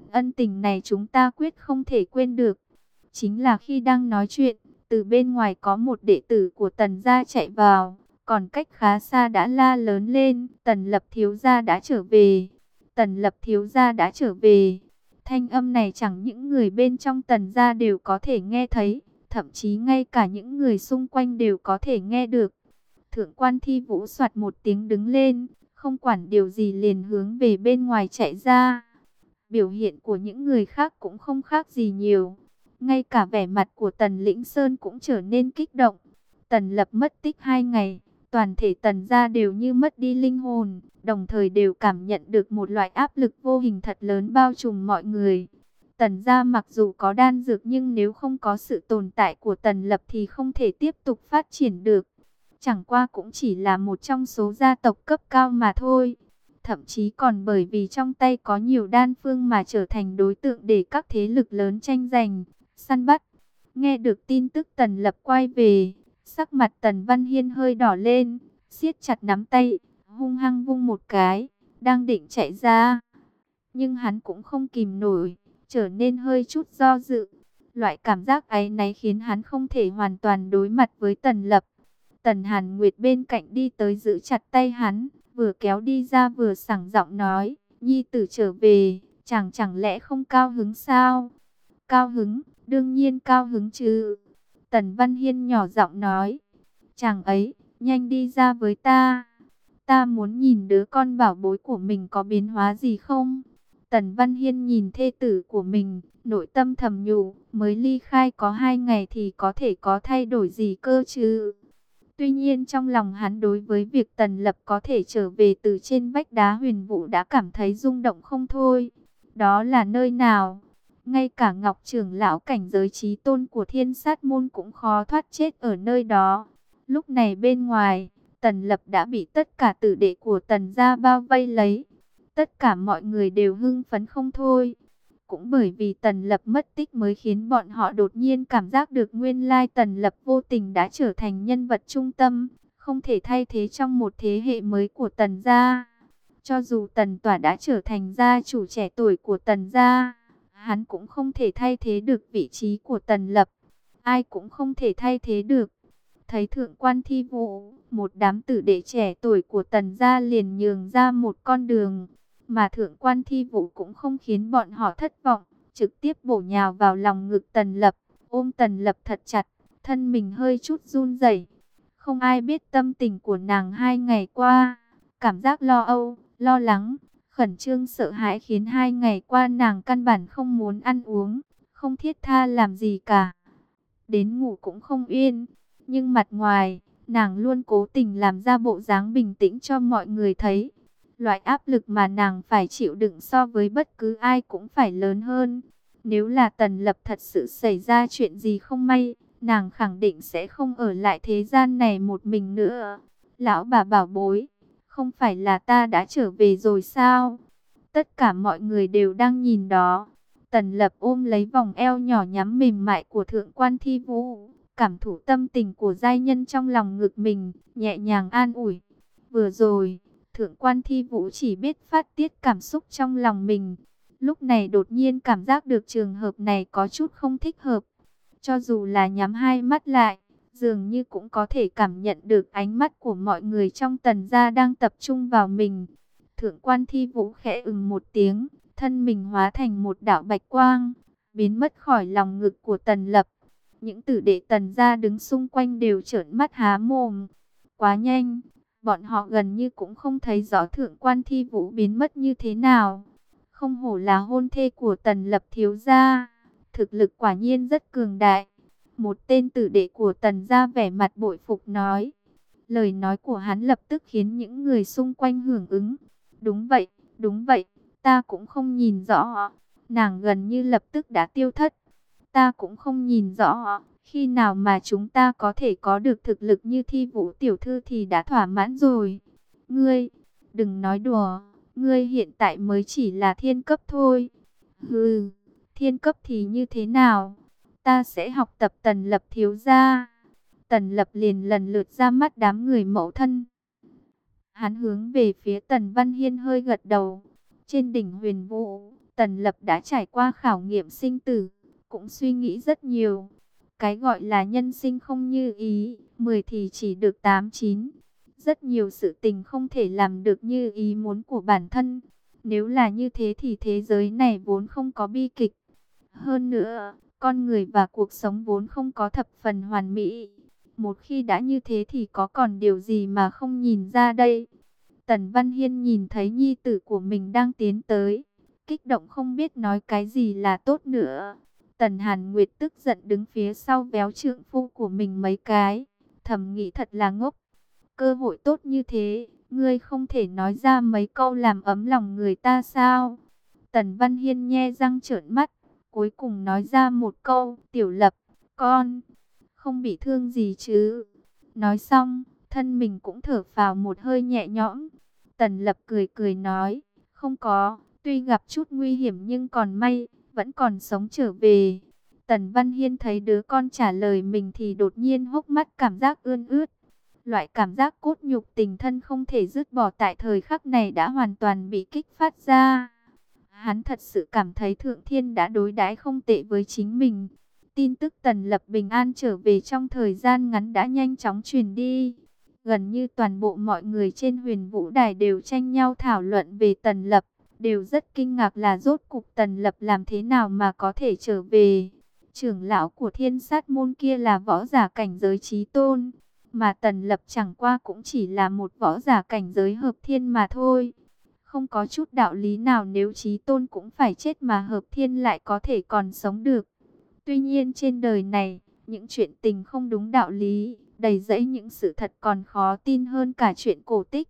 ân tình này chúng ta quyết không thể quên được. Chính là khi đang nói chuyện, từ bên ngoài có một đệ tử của Tần gia chạy vào, còn cách khá xa đã la lớn lên, Tần Lập thiếu gia đã trở về. Tần Lập thiếu gia đã trở về. Thanh âm này chẳng những người bên trong Tần gia đều có thể nghe thấy, thậm chí ngay cả những người xung quanh đều có thể nghe được. Thượng quan Thi Vũ soạt một tiếng đứng lên, không quản điều gì liền hướng về bên ngoài chạy ra. Biểu hiện của những người khác cũng không khác gì nhiều. Ngay cả vẻ mặt của Tần Lĩnh Sơn cũng trở nên kích động. Tần Lập mất tích hai ngày, toàn thể Tần gia đều như mất đi linh hồn, đồng thời đều cảm nhận được một loại áp lực vô hình thật lớn bao trùm mọi người. Tần gia mặc dù có đan dược nhưng nếu không có sự tồn tại của Tần Lập thì không thể tiếp tục phát triển được. Chẳng qua cũng chỉ là một trong số gia tộc cấp cao mà thôi. Thậm chí còn bởi vì trong tay có nhiều đan phương mà trở thành đối tượng để các thế lực lớn tranh giành, săn bắt. Nghe được tin tức Tần Lập quay về, sắc mặt Tần Văn Hiên hơi đỏ lên, siết chặt nắm tay, hung hăng vung một cái, đang định chạy ra. Nhưng hắn cũng không kìm nổi, trở nên hơi chút do dự. Loại cảm giác áy náy khiến hắn không thể hoàn toàn đối mặt với Tần Lập. Tần Hàn Nguyệt bên cạnh đi tới giữ chặt tay hắn, vừa kéo đi ra vừa sảng giọng nói, nhi tử trở về, chàng chẳng lẽ không cao hứng sao? Cao hứng, đương nhiên cao hứng chứ. Tần Văn Hiên nhỏ giọng nói, chàng ấy, nhanh đi ra với ta. Ta muốn nhìn đứa con bảo bối của mình có biến hóa gì không? Tần Văn Hiên nhìn thê tử của mình, nội tâm thầm nhủ, mới ly khai có hai ngày thì có thể có thay đổi gì cơ chứ? Tuy nhiên trong lòng hắn đối với việc Tần Lập có thể trở về từ trên vách đá huyền vũ đã cảm thấy rung động không thôi. Đó là nơi nào? Ngay cả Ngọc trưởng lão cảnh giới chí tôn của Thiên Sát môn cũng khó thoát chết ở nơi đó. Lúc này bên ngoài, Tần Lập đã bị tất cả tử đệ của Tần gia bao vây lấy. Tất cả mọi người đều hưng phấn không thôi. Cũng bởi vì Tần Lập mất tích mới khiến bọn họ đột nhiên cảm giác được nguyên lai Tần Lập vô tình đã trở thành nhân vật trung tâm, không thể thay thế trong một thế hệ mới của Tần gia. Cho dù Tần Tỏa đã trở thành gia chủ trẻ tuổi của Tần gia, hắn cũng không thể thay thế được vị trí của Tần Lập. Ai cũng không thể thay thế được. Thấy Thượng quan Thi Vũ, một đám tử đệ trẻ tuổi của Tần gia liền nhường ra một con đường. Mà Thượng quan Thi Vũ cũng không khiến bọn họ thất vọng, trực tiếp bổ nhào vào lòng ngực Tần Lập, ôm Tần Lập thật chặt, thân mình hơi chút run rẩy. Không ai biết tâm tình của nàng hai ngày qua, cảm giác lo âu, lo lắng, khẩn trương sợ hãi khiến hai ngày qua nàng căn bản không muốn ăn uống, không thiết tha làm gì cả. Đến ngủ cũng không yên, nhưng mặt ngoài, nàng luôn cố tình làm ra bộ dáng bình tĩnh cho mọi người thấy. Loại áp lực mà nàng phải chịu đựng so với bất cứ ai cũng phải lớn hơn. Nếu là Tần Lập thật sự xảy ra chuyện gì không may, nàng khẳng định sẽ không ở lại thế gian này một mình nữa. Lão bà bảo bối, không phải là ta đã trở về rồi sao? Tất cả mọi người đều đang nhìn đó. Tần Lập ôm lấy vòng eo nhỏ nhắn mềm mại của Thượng quan Thi Vũ, cảm thụ tâm tình của giai nhân trong lòng ngực mình, nhẹ nhàng an ủi. Vừa rồi, Thượng quan Thi Vũ chỉ biết phát tiết cảm xúc trong lòng mình. Lúc này đột nhiên cảm giác được trường hợp này có chút không thích hợp. Cho dù là nhắm hai mắt lại, dường như cũng có thể cảm nhận được ánh mắt của mọi người trong Tần gia đang tập trung vào mình. Thượng quan Thi Vũ khẽ ừm một tiếng, thân mình hóa thành một đạo bạch quang, biến mất khỏi lòng ngực của Tần Lập. Những tử đệ Tần gia đứng xung quanh đều trợn mắt há mồm. Quá nhanh, bọn họ gần như cũng không thấy rõ Thượng quan Thi Vũ biến mất như thế nào. Không hổ là hôn thê của Tần Lập thiếu gia, thực lực quả nhiên rất cường đại. Một tên tử đệ của Tần gia vẻ mặt bội phục nói. Lời nói của hắn lập tức khiến những người xung quanh hưởng ứng. Đúng vậy, đúng vậy, ta cũng không nhìn rõ. Nàng gần như lập tức đã tiêu thất. Ta cũng không nhìn rõ. Khi nào mà chúng ta có thể có được thực lực như Thi Vũ tiểu thư thì đã thỏa mãn rồi. Ngươi, đừng nói đùa. Ngươi hiện tại mới chỉ là thiên cấp thôi. Hừ, thiên cấp thì như thế nào? Ta sẽ học tập Tần Lập thiếu gia. Tần Lập liền lần lượt ra mắt đám người mẫu thân. Hắn hướng về phía Tần Văn Hiên hơi gật đầu. Trên đỉnh huyền vũ, Tần Lập đã trải qua khảo nghiệm sinh tử, cũng suy nghĩ rất nhiều. Cái gọi là nhân sinh không như ý, mười thì chỉ được tám chín. Rất nhiều sự tình không thể làm được như ý muốn của bản thân. Nếu là như thế thì thế giới này vốn không có bi kịch. Hơn nữa, con người và cuộc sống vốn không có thập phần hoàn mỹ. Một khi đã như thế thì có còn điều gì mà không nhìn ra đây? Tần Văn Hiên nhìn thấy nhi tử của mình đang tiến tới, kích động không biết nói cái gì là tốt nữa. Tần Hàn Nguyệt tức giận đứng phía sau véo trượng phu của mình mấy cái, thầm nghĩ thật là ngốc. Cơ hội tốt như thế, ngươi không thể nói ra mấy câu làm ấm lòng người ta sao? Tần Văn Hiên nhe răng trợn mắt, cuối cùng nói ra một câu, Tiểu Lập, con, không bị thương gì chứ? Nói xong, thân mình cũng thở phào một hơi nhẹ nhõm. Tần Lập cười cười nói, không có, tuy gặp chút nguy hiểm nhưng còn may, vẫn còn sống trở về. Tần Văn Hiên thấy đứa con trả lời mình thì đột nhiên hốc mắt cảm giác ươn ướt. Loại cảm giác cốt nhục tình thân không thể dứt bỏ tại thời khắc này đã hoàn toàn bị kích phát ra. Hắn thật sự cảm thấy Thượng Thiên đã đối đãi không tệ với chính mình. Tin tức Tần Lập bình an trở về trong thời gian ngắn đã nhanh chóng truyền đi. Gần như toàn bộ mọi người trên Huyền Vũ Đài đều tranh nhau thảo luận về Tần Lập, đều rất kinh ngạc là rốt cục Tần Lập làm thế nào mà có thể trở về. Trưởng lão của Thiên Sát môn kia là võ giả cảnh giới chí tôn, mà Tần Lập chẳng qua cũng chỉ là một võ giả cảnh giới hợp thiên mà thôi. Không có chút đạo lý nào nếu chí tôn cũng phải chết mà hợp thiên lại có thể còn sống được. Tuy nhiên trên đời này, những chuyện tình không đúng đạo lý, đầy rẫy những sự thật còn khó tin hơn cả chuyện cổ tích.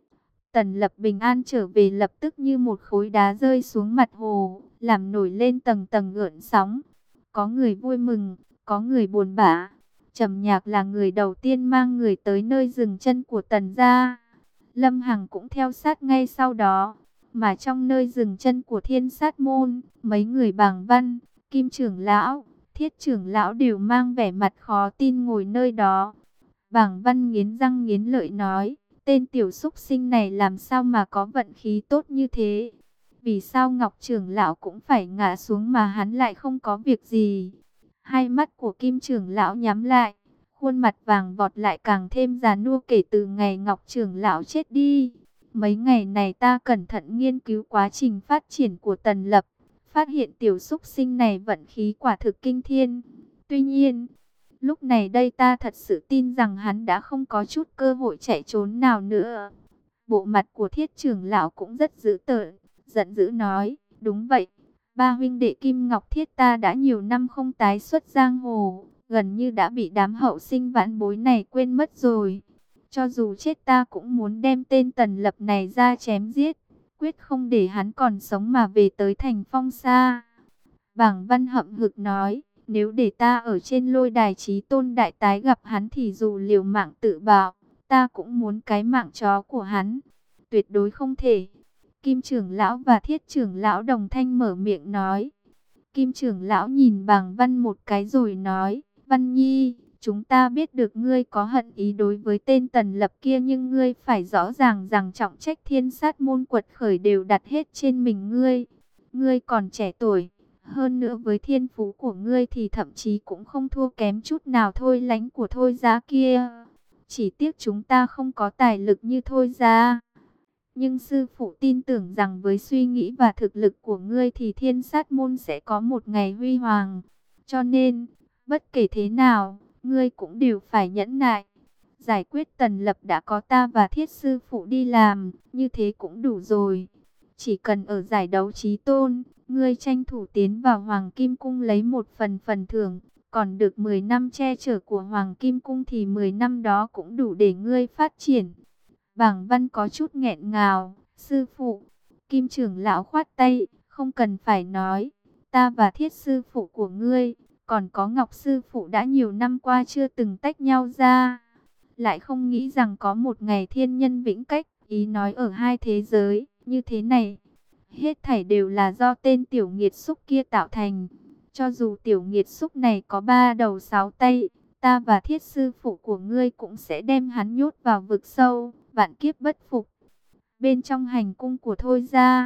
Tần Lập bình an trở về lập tức như một khối đá rơi xuống mặt hồ, làm nổi lên tầng tầng gợn sóng. Có người vui mừng, có người buồn bã. Trầm Nhạc là người đầu tiên mang người tới nơi dừng chân của Tần gia. Lâm Hằng cũng theo sát ngay sau đó. Mà trong nơi dừng chân của Thiên Sát môn, mấy người Bàng Văn, Kim trưởng lão, Thiết trưởng lão đều mang vẻ mặt khó tin ngồi nơi đó. Bàng Văn nghiến răng nghiến lợi nói, tên tiểu súc sinh này làm sao mà có vận khí tốt như thế? Vì sao Ngọc trưởng lão cũng phải ngã xuống mà hắn lại không có việc gì? Hai mắt của Kim trưởng lão nhắm lại, khuôn mặt vàng vọt lại càng thêm già nua kể từ ngày Ngọc trưởng lão chết đi. Mấy ngày này ta cẩn thận nghiên cứu quá trình phát triển của Tần Lập, phát hiện tiểu súc sinh này vận khí quả thực kinh thiên. Tuy nhiên, lúc này đây ta thật sự tin rằng hắn đã không có chút cơ hội chạy trốn nào nữa. Bộ mặt của Thiết trưởng lão cũng rất dữ tợn, giận dữ nói, đúng vậy, ba huynh đệ Kim Ngọc Thiết ta đã nhiều năm không tái xuất giang hồ, gần như đã bị đám hậu sinh vãn bối này quên mất rồi. Cho dù chết ta cũng muốn đem tên Tần Lập này ra chém giết, quyết không để hắn còn sống mà về tới thành Phong Sa. Bàng Văn hậm hực nói, nếu để ta ở trên lôi đài chí tôn đại tái gặp hắn thì dù liều mạng tự bạo, ta cũng muốn cái mạng chó của hắn. Tuyệt đối không thể. Kim trưởng lão và Thiết trưởng lão đồng thanh mở miệng nói. Kim trưởng lão nhìn Bàng Văn một cái rồi nói, Văn Nhi, chúng ta biết được ngươi có hận ý đối với tên Tần Lập kia, nhưng ngươi phải rõ ràng rằng trọng trách Thiên Sát môn quật khởi đều đặt hết trên mình ngươi. Ngươi còn trẻ tuổi, hơn nữa với thiên phú của ngươi thì thậm chí cũng không thua kém chút nào Thôi Lánh của Thôi Giá kia. Chỉ tiếc chúng ta không có tài lực như Thôi Giá. Nhưng sư phụ tin tưởng rằng với suy nghĩ và thực lực của ngươi thì Thiên Sát môn sẽ có một ngày huy hoàng. Cho nên, bất kể thế nào, ngươi cũng đều phải nhẫn nại. Giải quyết Tần Lập đã có ta và Thiết sư phụ đi làm, như thế cũng đủ rồi. Chỉ cần ở giải đấu chí tôn, ngươi tranh thủ tiến vào Hoàng Kim Cung lấy một phần phần thưởng, còn được mười năm che chở của Hoàng Kim Cung thì mười năm đó cũng đủ để ngươi phát triển. Bàng Văn có chút nghẹn ngào, sư phụ. Kim trưởng lão khoát tay, không cần phải nói, ta và Thiết sư phụ của ngươi, còn có Ngọc sư phụ đã nhiều năm qua chưa từng tách nhau ra. Lại không nghĩ rằng có một ngày thiên nhân vĩnh cách, ý nói ở hai thế giới, như thế này. Hết thảy đều là do tên tiểu nghiệt xúc kia tạo thành. Cho dù tiểu nghiệt xúc này có ba đầu sáu tay, ta và Thiết sư phụ của ngươi cũng sẽ đem hắn nhốt vào vực sâu, vạn kiếp bất phục. Bên trong hành cung của Thôi gia,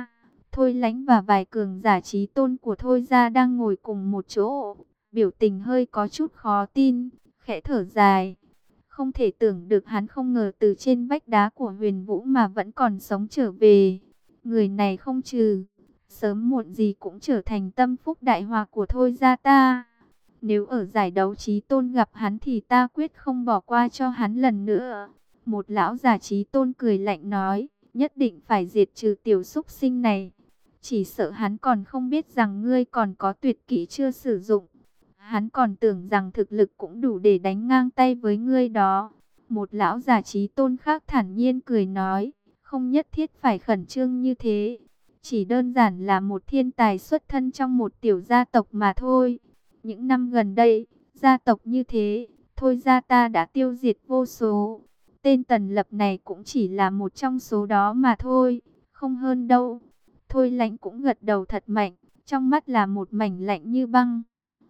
Thôi Lãnh và vài cường giả chí tôn của Thôi gia đang ngồi cùng một chỗ, biểu tình hơi có chút khó tin, khẽ thở dài. Không thể tưởng được hắn không ngờ từ trên vách đá của Huyền Vũ mà vẫn còn sống trở về. Người này không trừ, sớm muộn gì cũng trở thành tâm phúc đại hòa của Thôi gia ta. Nếu ở giải đấu chí tôn gặp hắn thì ta quyết không bỏ qua cho hắn lần nữa. Một lão già chí tôn cười lạnh nói, nhất định phải diệt trừ tiểu súc sinh này. Chỉ sợ hắn còn không biết rằng ngươi còn có tuyệt kỹ chưa sử dụng. Hắn còn tưởng rằng thực lực cũng đủ để đánh ngang tay với ngươi đó. Một lão già chí tôn khác thản nhiên cười nói, không nhất thiết phải khẩn trương như thế. Chỉ đơn giản là một thiên tài xuất thân trong một tiểu gia tộc mà thôi. Những năm gần đây, gia tộc như thế, Thôi gia ta đã tiêu diệt vô số. Tên Tần Lập này cũng chỉ là một trong số đó mà thôi, không hơn đâu. Thôi Lãnh cũng gật đầu thật mạnh, trong mắt là một mảnh lạnh như băng.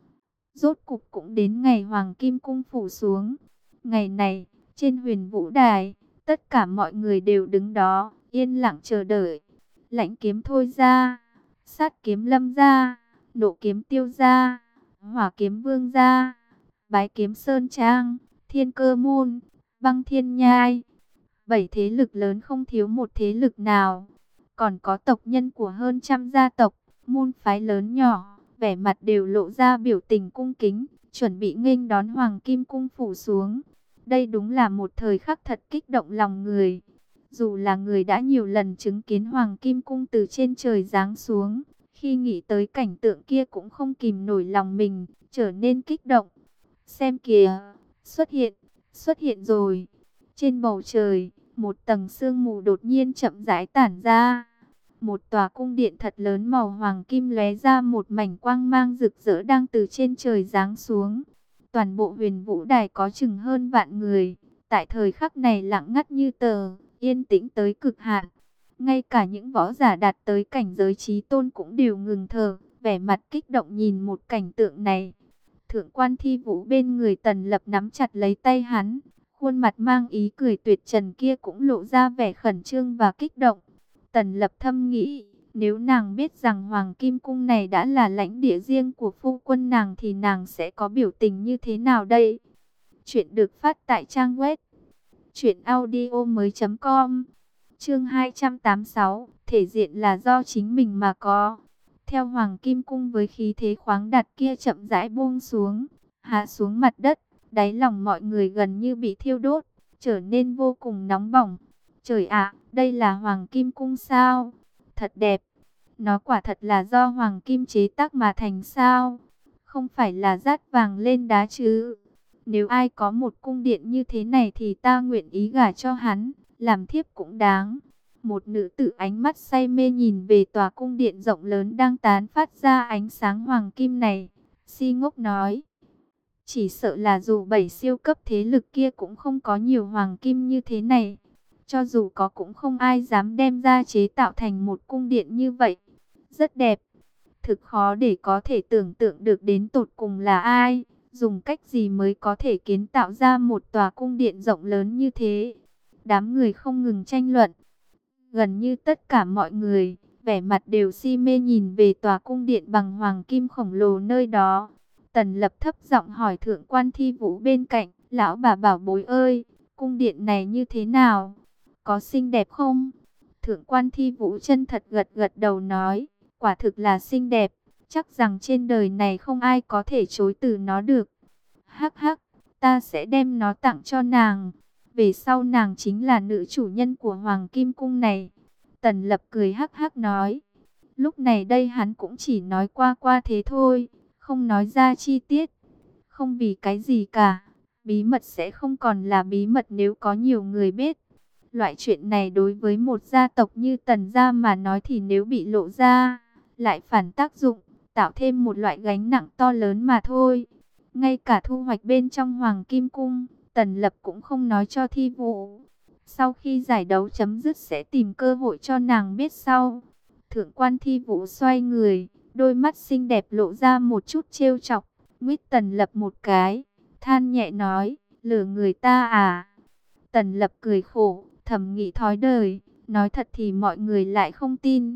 Rốt cục cũng đến ngày Hoàng Kim Cung phủ xuống. Ngày này, trên Huyền Vũ Đài, tất cả mọi người đều đứng đó, yên lặng chờ đợi. Lãnh kiếm Thôi gia, sát kiếm Lâm gia, nộ kiếm Tiêu gia, hỏa kiếm Vương gia, bái kiếm Sơn Trang, Thiên Cơ môn, Băng Thiên Nhai. Bảy thế lực lớn không thiếu một thế lực nào. Còn có tộc nhân của hơn trăm gia tộc, môn phái lớn nhỏ, vẻ mặt đều lộ ra biểu tình cung kính, chuẩn bị nghênh đón Hoàng Kim Cung phủ xuống. Đây đúng là một thời khắc thật kích động lòng người. Dù là người đã nhiều lần chứng kiến Hoàng Kim Cung từ trên trời giáng xuống, khi nghĩ tới cảnh tượng kia cũng không kìm nổi lòng mình, trở nên kích động. Xem kìa, xuất hiện, xuất hiện rồi. Trên bầu trời, một tầng sương mù đột nhiên chậm rãi tản ra. Một tòa cung điện thật lớn màu hoàng kim lóe ra một mảnh quang mang rực rỡ đang từ trên trời giáng xuống. Toàn bộ Huyền Vũ Đài có chừng hơn vạn người. Tại thời khắc này lặng ngắt như tờ, yên tĩnh tới cực hạn. Ngay cả những võ giả đạt tới cảnh giới chí tôn cũng đều ngừng thở, vẻ mặt kích động nhìn một cảnh tượng này. Thượng quan Thi Vũ bên người Tần Lập nắm chặt lấy tay hắn. Khuôn mặt mang ý cười tuyệt trần kia cũng lộ ra vẻ khẩn trương và kích động. Tần Lập thâm nghĩ, nếu nàng biết rằng Hoàng Kim Cung này đã là lãnh địa riêng của phu quân nàng thì nàng sẽ có biểu tình như thế nào đây? Chuyện được phát tại trang web truyệnaudiomoi chấm com. Chương hai trăm tám mươi sáu, thể diện là do chính mình mà có. Theo Hoàng Kim Cung với khí thế khoáng đạt kia chậm rãi buông xuống, hạ xuống mặt đất, đáy lòng mọi người gần như bị thiêu đốt, trở nên vô cùng nóng bỏng. Trời ạ, đây là Hoàng Kim Cung sao? Thật đẹp. Nó quả thật là do Hoàng Kim chế tác mà thành sao? Không phải là dát vàng lên đá chứ? Nếu ai có một cung điện như thế này thì ta nguyện ý gả cho hắn, làm thiếp cũng đáng. Một nữ tử ánh mắt say mê nhìn về tòa cung điện rộng lớn đang tán phát ra ánh sáng hoàng kim này. Si ngốc nói, chỉ sợ là dù bảy siêu cấp thế lực kia cũng không có nhiều hoàng kim như thế này. Cho dù có cũng không ai dám đem ra chế tạo thành một cung điện như vậy. Rất đẹp. Thực khó để có thể tưởng tượng được đến tột cùng là ai, dùng cách gì mới có thể kiến tạo ra một tòa cung điện rộng lớn như thế. Đám người không ngừng tranh luận. Gần như tất cả mọi người, vẻ mặt đều si mê nhìn về tòa cung điện bằng hoàng kim khổng lồ nơi đó. Tần Lập thấp giọng hỏi Thượng quan Thi Vũ bên cạnh, lão bà bảo bối ơi, cung điện này như thế nào? Có xinh đẹp không? Thượng quan Thi Vũ chân thật gật gật đầu nói, quả thực là xinh đẹp, chắc rằng trên đời này không ai có thể chối từ nó được. Hắc hắc, ta sẽ đem nó tặng cho nàng. Về sau nàng chính là nữ chủ nhân của Hoàng Kim Cung này. Tần Lập cười hắc hắc nói. Lúc này đây hắn cũng chỉ nói qua qua thế thôi, không nói ra chi tiết. Không vì cái gì cả, bí mật sẽ không còn là bí mật nếu có nhiều người biết. Loại chuyện này đối với một gia tộc như Tần gia mà nói thì nếu bị lộ ra, lại phản tác dụng, tạo thêm một loại gánh nặng to lớn mà thôi. Ngay cả thu hoạch bên trong Hoàng Kim Cung, Tần Lập cũng không nói cho Thi Vũ. Sau khi giải đấu chấm dứt sẽ tìm cơ hội cho nàng biết sau. Thượng quan Thi Vũ xoay người, đôi mắt xinh đẹp lộ ra một chút trêu chọc, nguyết Tần Lập một cái, than nhẹ nói, lừa người ta à. Tần Lập cười khổ, thầm nghĩ thói đời, nói thật thì mọi người lại không tin.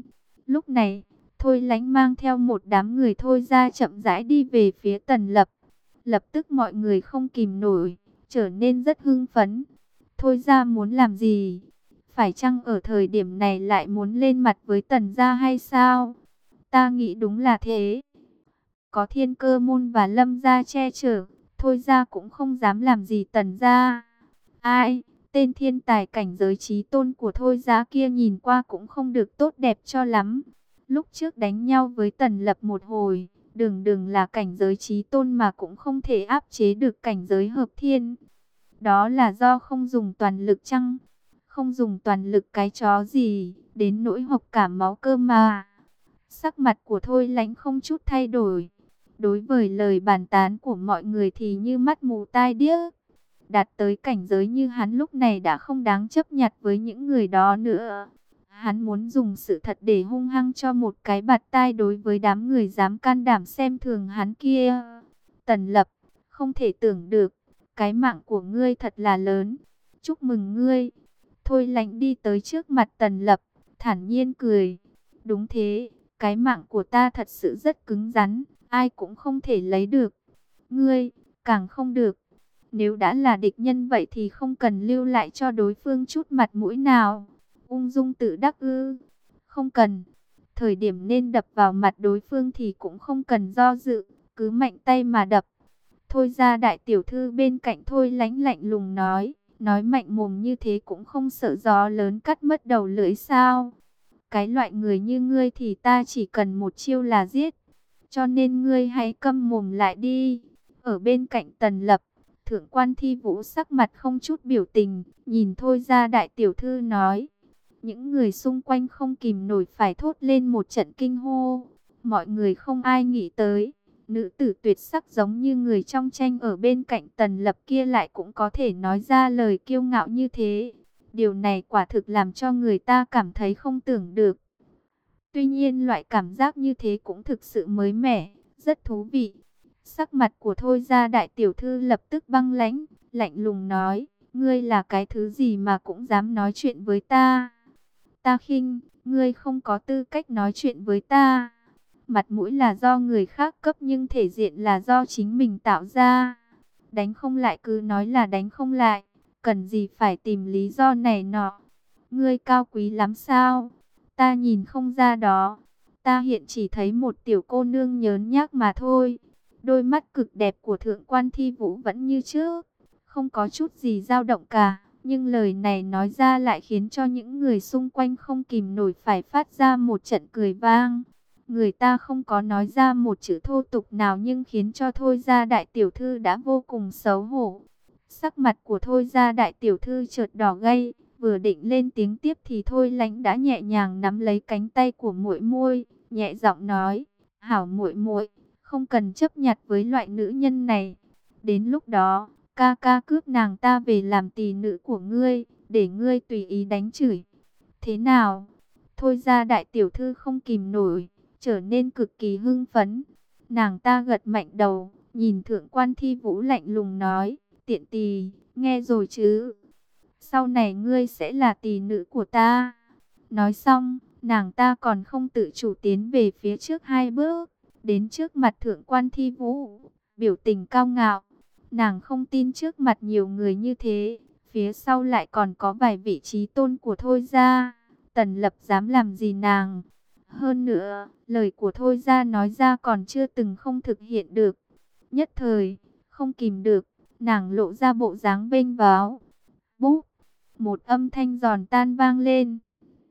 Lúc này, Thôi Lánh mang theo một đám người Thôi ra chậm rãi đi về phía Tần Lập. Lập tức mọi người không kìm nổi, trở nên rất hưng phấn. Thôi ra muốn làm gì? Phải chăng ở thời điểm này lại muốn lên mặt với Tần gia hay sao? Ta nghĩ đúng là thế. Có Thiên Cơ môn và Lâm gia che chở, Thôi ra cũng không dám làm gì Tần gia. Ai, tên thiên tài cảnh giới chí tôn của Thôi ra kia nhìn qua cũng không được tốt đẹp cho lắm. Lúc trước đánh nhau với Tần Lập một hồi, đừng đừng là cảnh giới chí tôn mà cũng không thể áp chế được cảnh giới hợp thiên. Đó là do không dùng toàn lực chăng? Không dùng toàn lực cái chó gì, đến nỗi hộc cả máu cơ mà. Sắc mặt của Thôi Lánh không chút thay đổi. Đối với lời bàn tán của mọi người thì như mắt mù tai điếc. Đạt tới cảnh giới như hắn lúc này đã không đáng chấp nhặt với những người đó nữa. Hắn muốn dùng sự thật để hung hăng cho một cái bạt tai đối với đám người dám can đảm xem thường hắn kia. Tần Lập, không thể tưởng được, cái mạng của ngươi thật là lớn. Chúc mừng ngươi. Thôi Lánh đi tới trước mặt Tần Lập, thản nhiên cười. Đúng thế, cái mạng của ta thật sự rất cứng rắn, ai cũng không thể lấy được. Ngươi, càng không được. Nếu đã là địch nhân vậy thì không cần lưu lại cho đối phương chút mặt mũi nào. Ung dung tự đắc ư? Không cần. Thời điểm nên đập vào mặt đối phương thì cũng không cần do dự, cứ mạnh tay mà đập. Thôi ra đại tiểu thư bên cạnh Thôi Lánh lạnh lùng nói, nói mạnh mồm như thế cũng không sợ gió lớn cắt mất đầu lưỡi sao? Cái loại người như ngươi thì ta chỉ cần một chiêu là giết. Cho nên ngươi hãy câm mồm lại đi. Ở bên cạnh Tần Lập, Thượng quan Thi Vũ sắc mặt không chút biểu tình, nhìn Thôi ra đại tiểu thư nói. Những người xung quanh không kìm nổi phải thốt lên một trận kinh hô. Mọi người không ai nghĩ tới, nữ tử tuyệt sắc giống như người trong tranh ở bên cạnh Tần Lập kia lại cũng có thể nói ra lời kiêu ngạo như thế. Điều này quả thực làm cho người ta cảm thấy không tưởng được. Tuy nhiên loại cảm giác như thế cũng thực sự mới mẻ, rất thú vị. Sắc mặt của Thôi ra đại tiểu thư lập tức băng lãnh, lạnh lùng nói, ngươi là cái thứ gì mà cũng dám nói chuyện với ta. Ta khinh, ngươi không có tư cách nói chuyện với ta. Mặt mũi là do người khác cấp nhưng thể diện là do chính mình tạo ra. Đánh không lại cứ nói là đánh không lại, cần gì phải tìm lý do này nọ. Ngươi cao quý lắm sao? Ta nhìn không ra đó. Ta hiện chỉ thấy một tiểu cô nương nhớn nhác mà thôi. Đôi mắt cực đẹp của Thượng quan Thi Vũ vẫn như trước, không có chút gì dao động cả. Nhưng lời này nói ra lại khiến cho những người xung quanh không kìm nổi phải phát ra một trận cười vang. Người ta không có nói ra một chữ thô tục nào nhưng khiến cho Thôi ra đại tiểu thư đã vô cùng xấu hổ. Sắc mặt của Thôi ra đại tiểu thư chợt đỏ gay, vừa định lên tiếng tiếp thì Thôi Lánh đã nhẹ nhàng nắm lấy cánh tay của muội muội, nhẹ giọng nói: "Hảo muội muội, không cần chấp nhặt với loại nữ nhân này. Đến lúc đó, ca ca cướp nàng ta về làm tỳ nữ của ngươi, để ngươi tùy ý đánh chửi. Thế nào?" Thôi ra đại tiểu thư không kìm nổi, trở nên cực kỳ hưng phấn. Nàng ta gật mạnh đầu, nhìn Thượng quan Thi Vũ lạnh lùng nói: "Tiện tỳ, nghe rồi chứ? Sau này ngươi sẽ là tỳ nữ của ta." Nói xong, nàng ta còn không tự chủ tiến về phía trước hai bước, đến trước mặt Thượng quan Thi Vũ, biểu tình cao ngạo. Nàng không tin trước mặt nhiều người như thế, phía sau lại còn có vài vị trí tôn của Thôi gia, Tần Lập dám làm gì nàng? Hơn nữa, lời của Thôi gia nói ra còn chưa từng không thực hiện được. Nhất thời, không kìm được, nàng lộ ra bộ dáng vênh váo. Búp, một âm thanh giòn tan vang lên.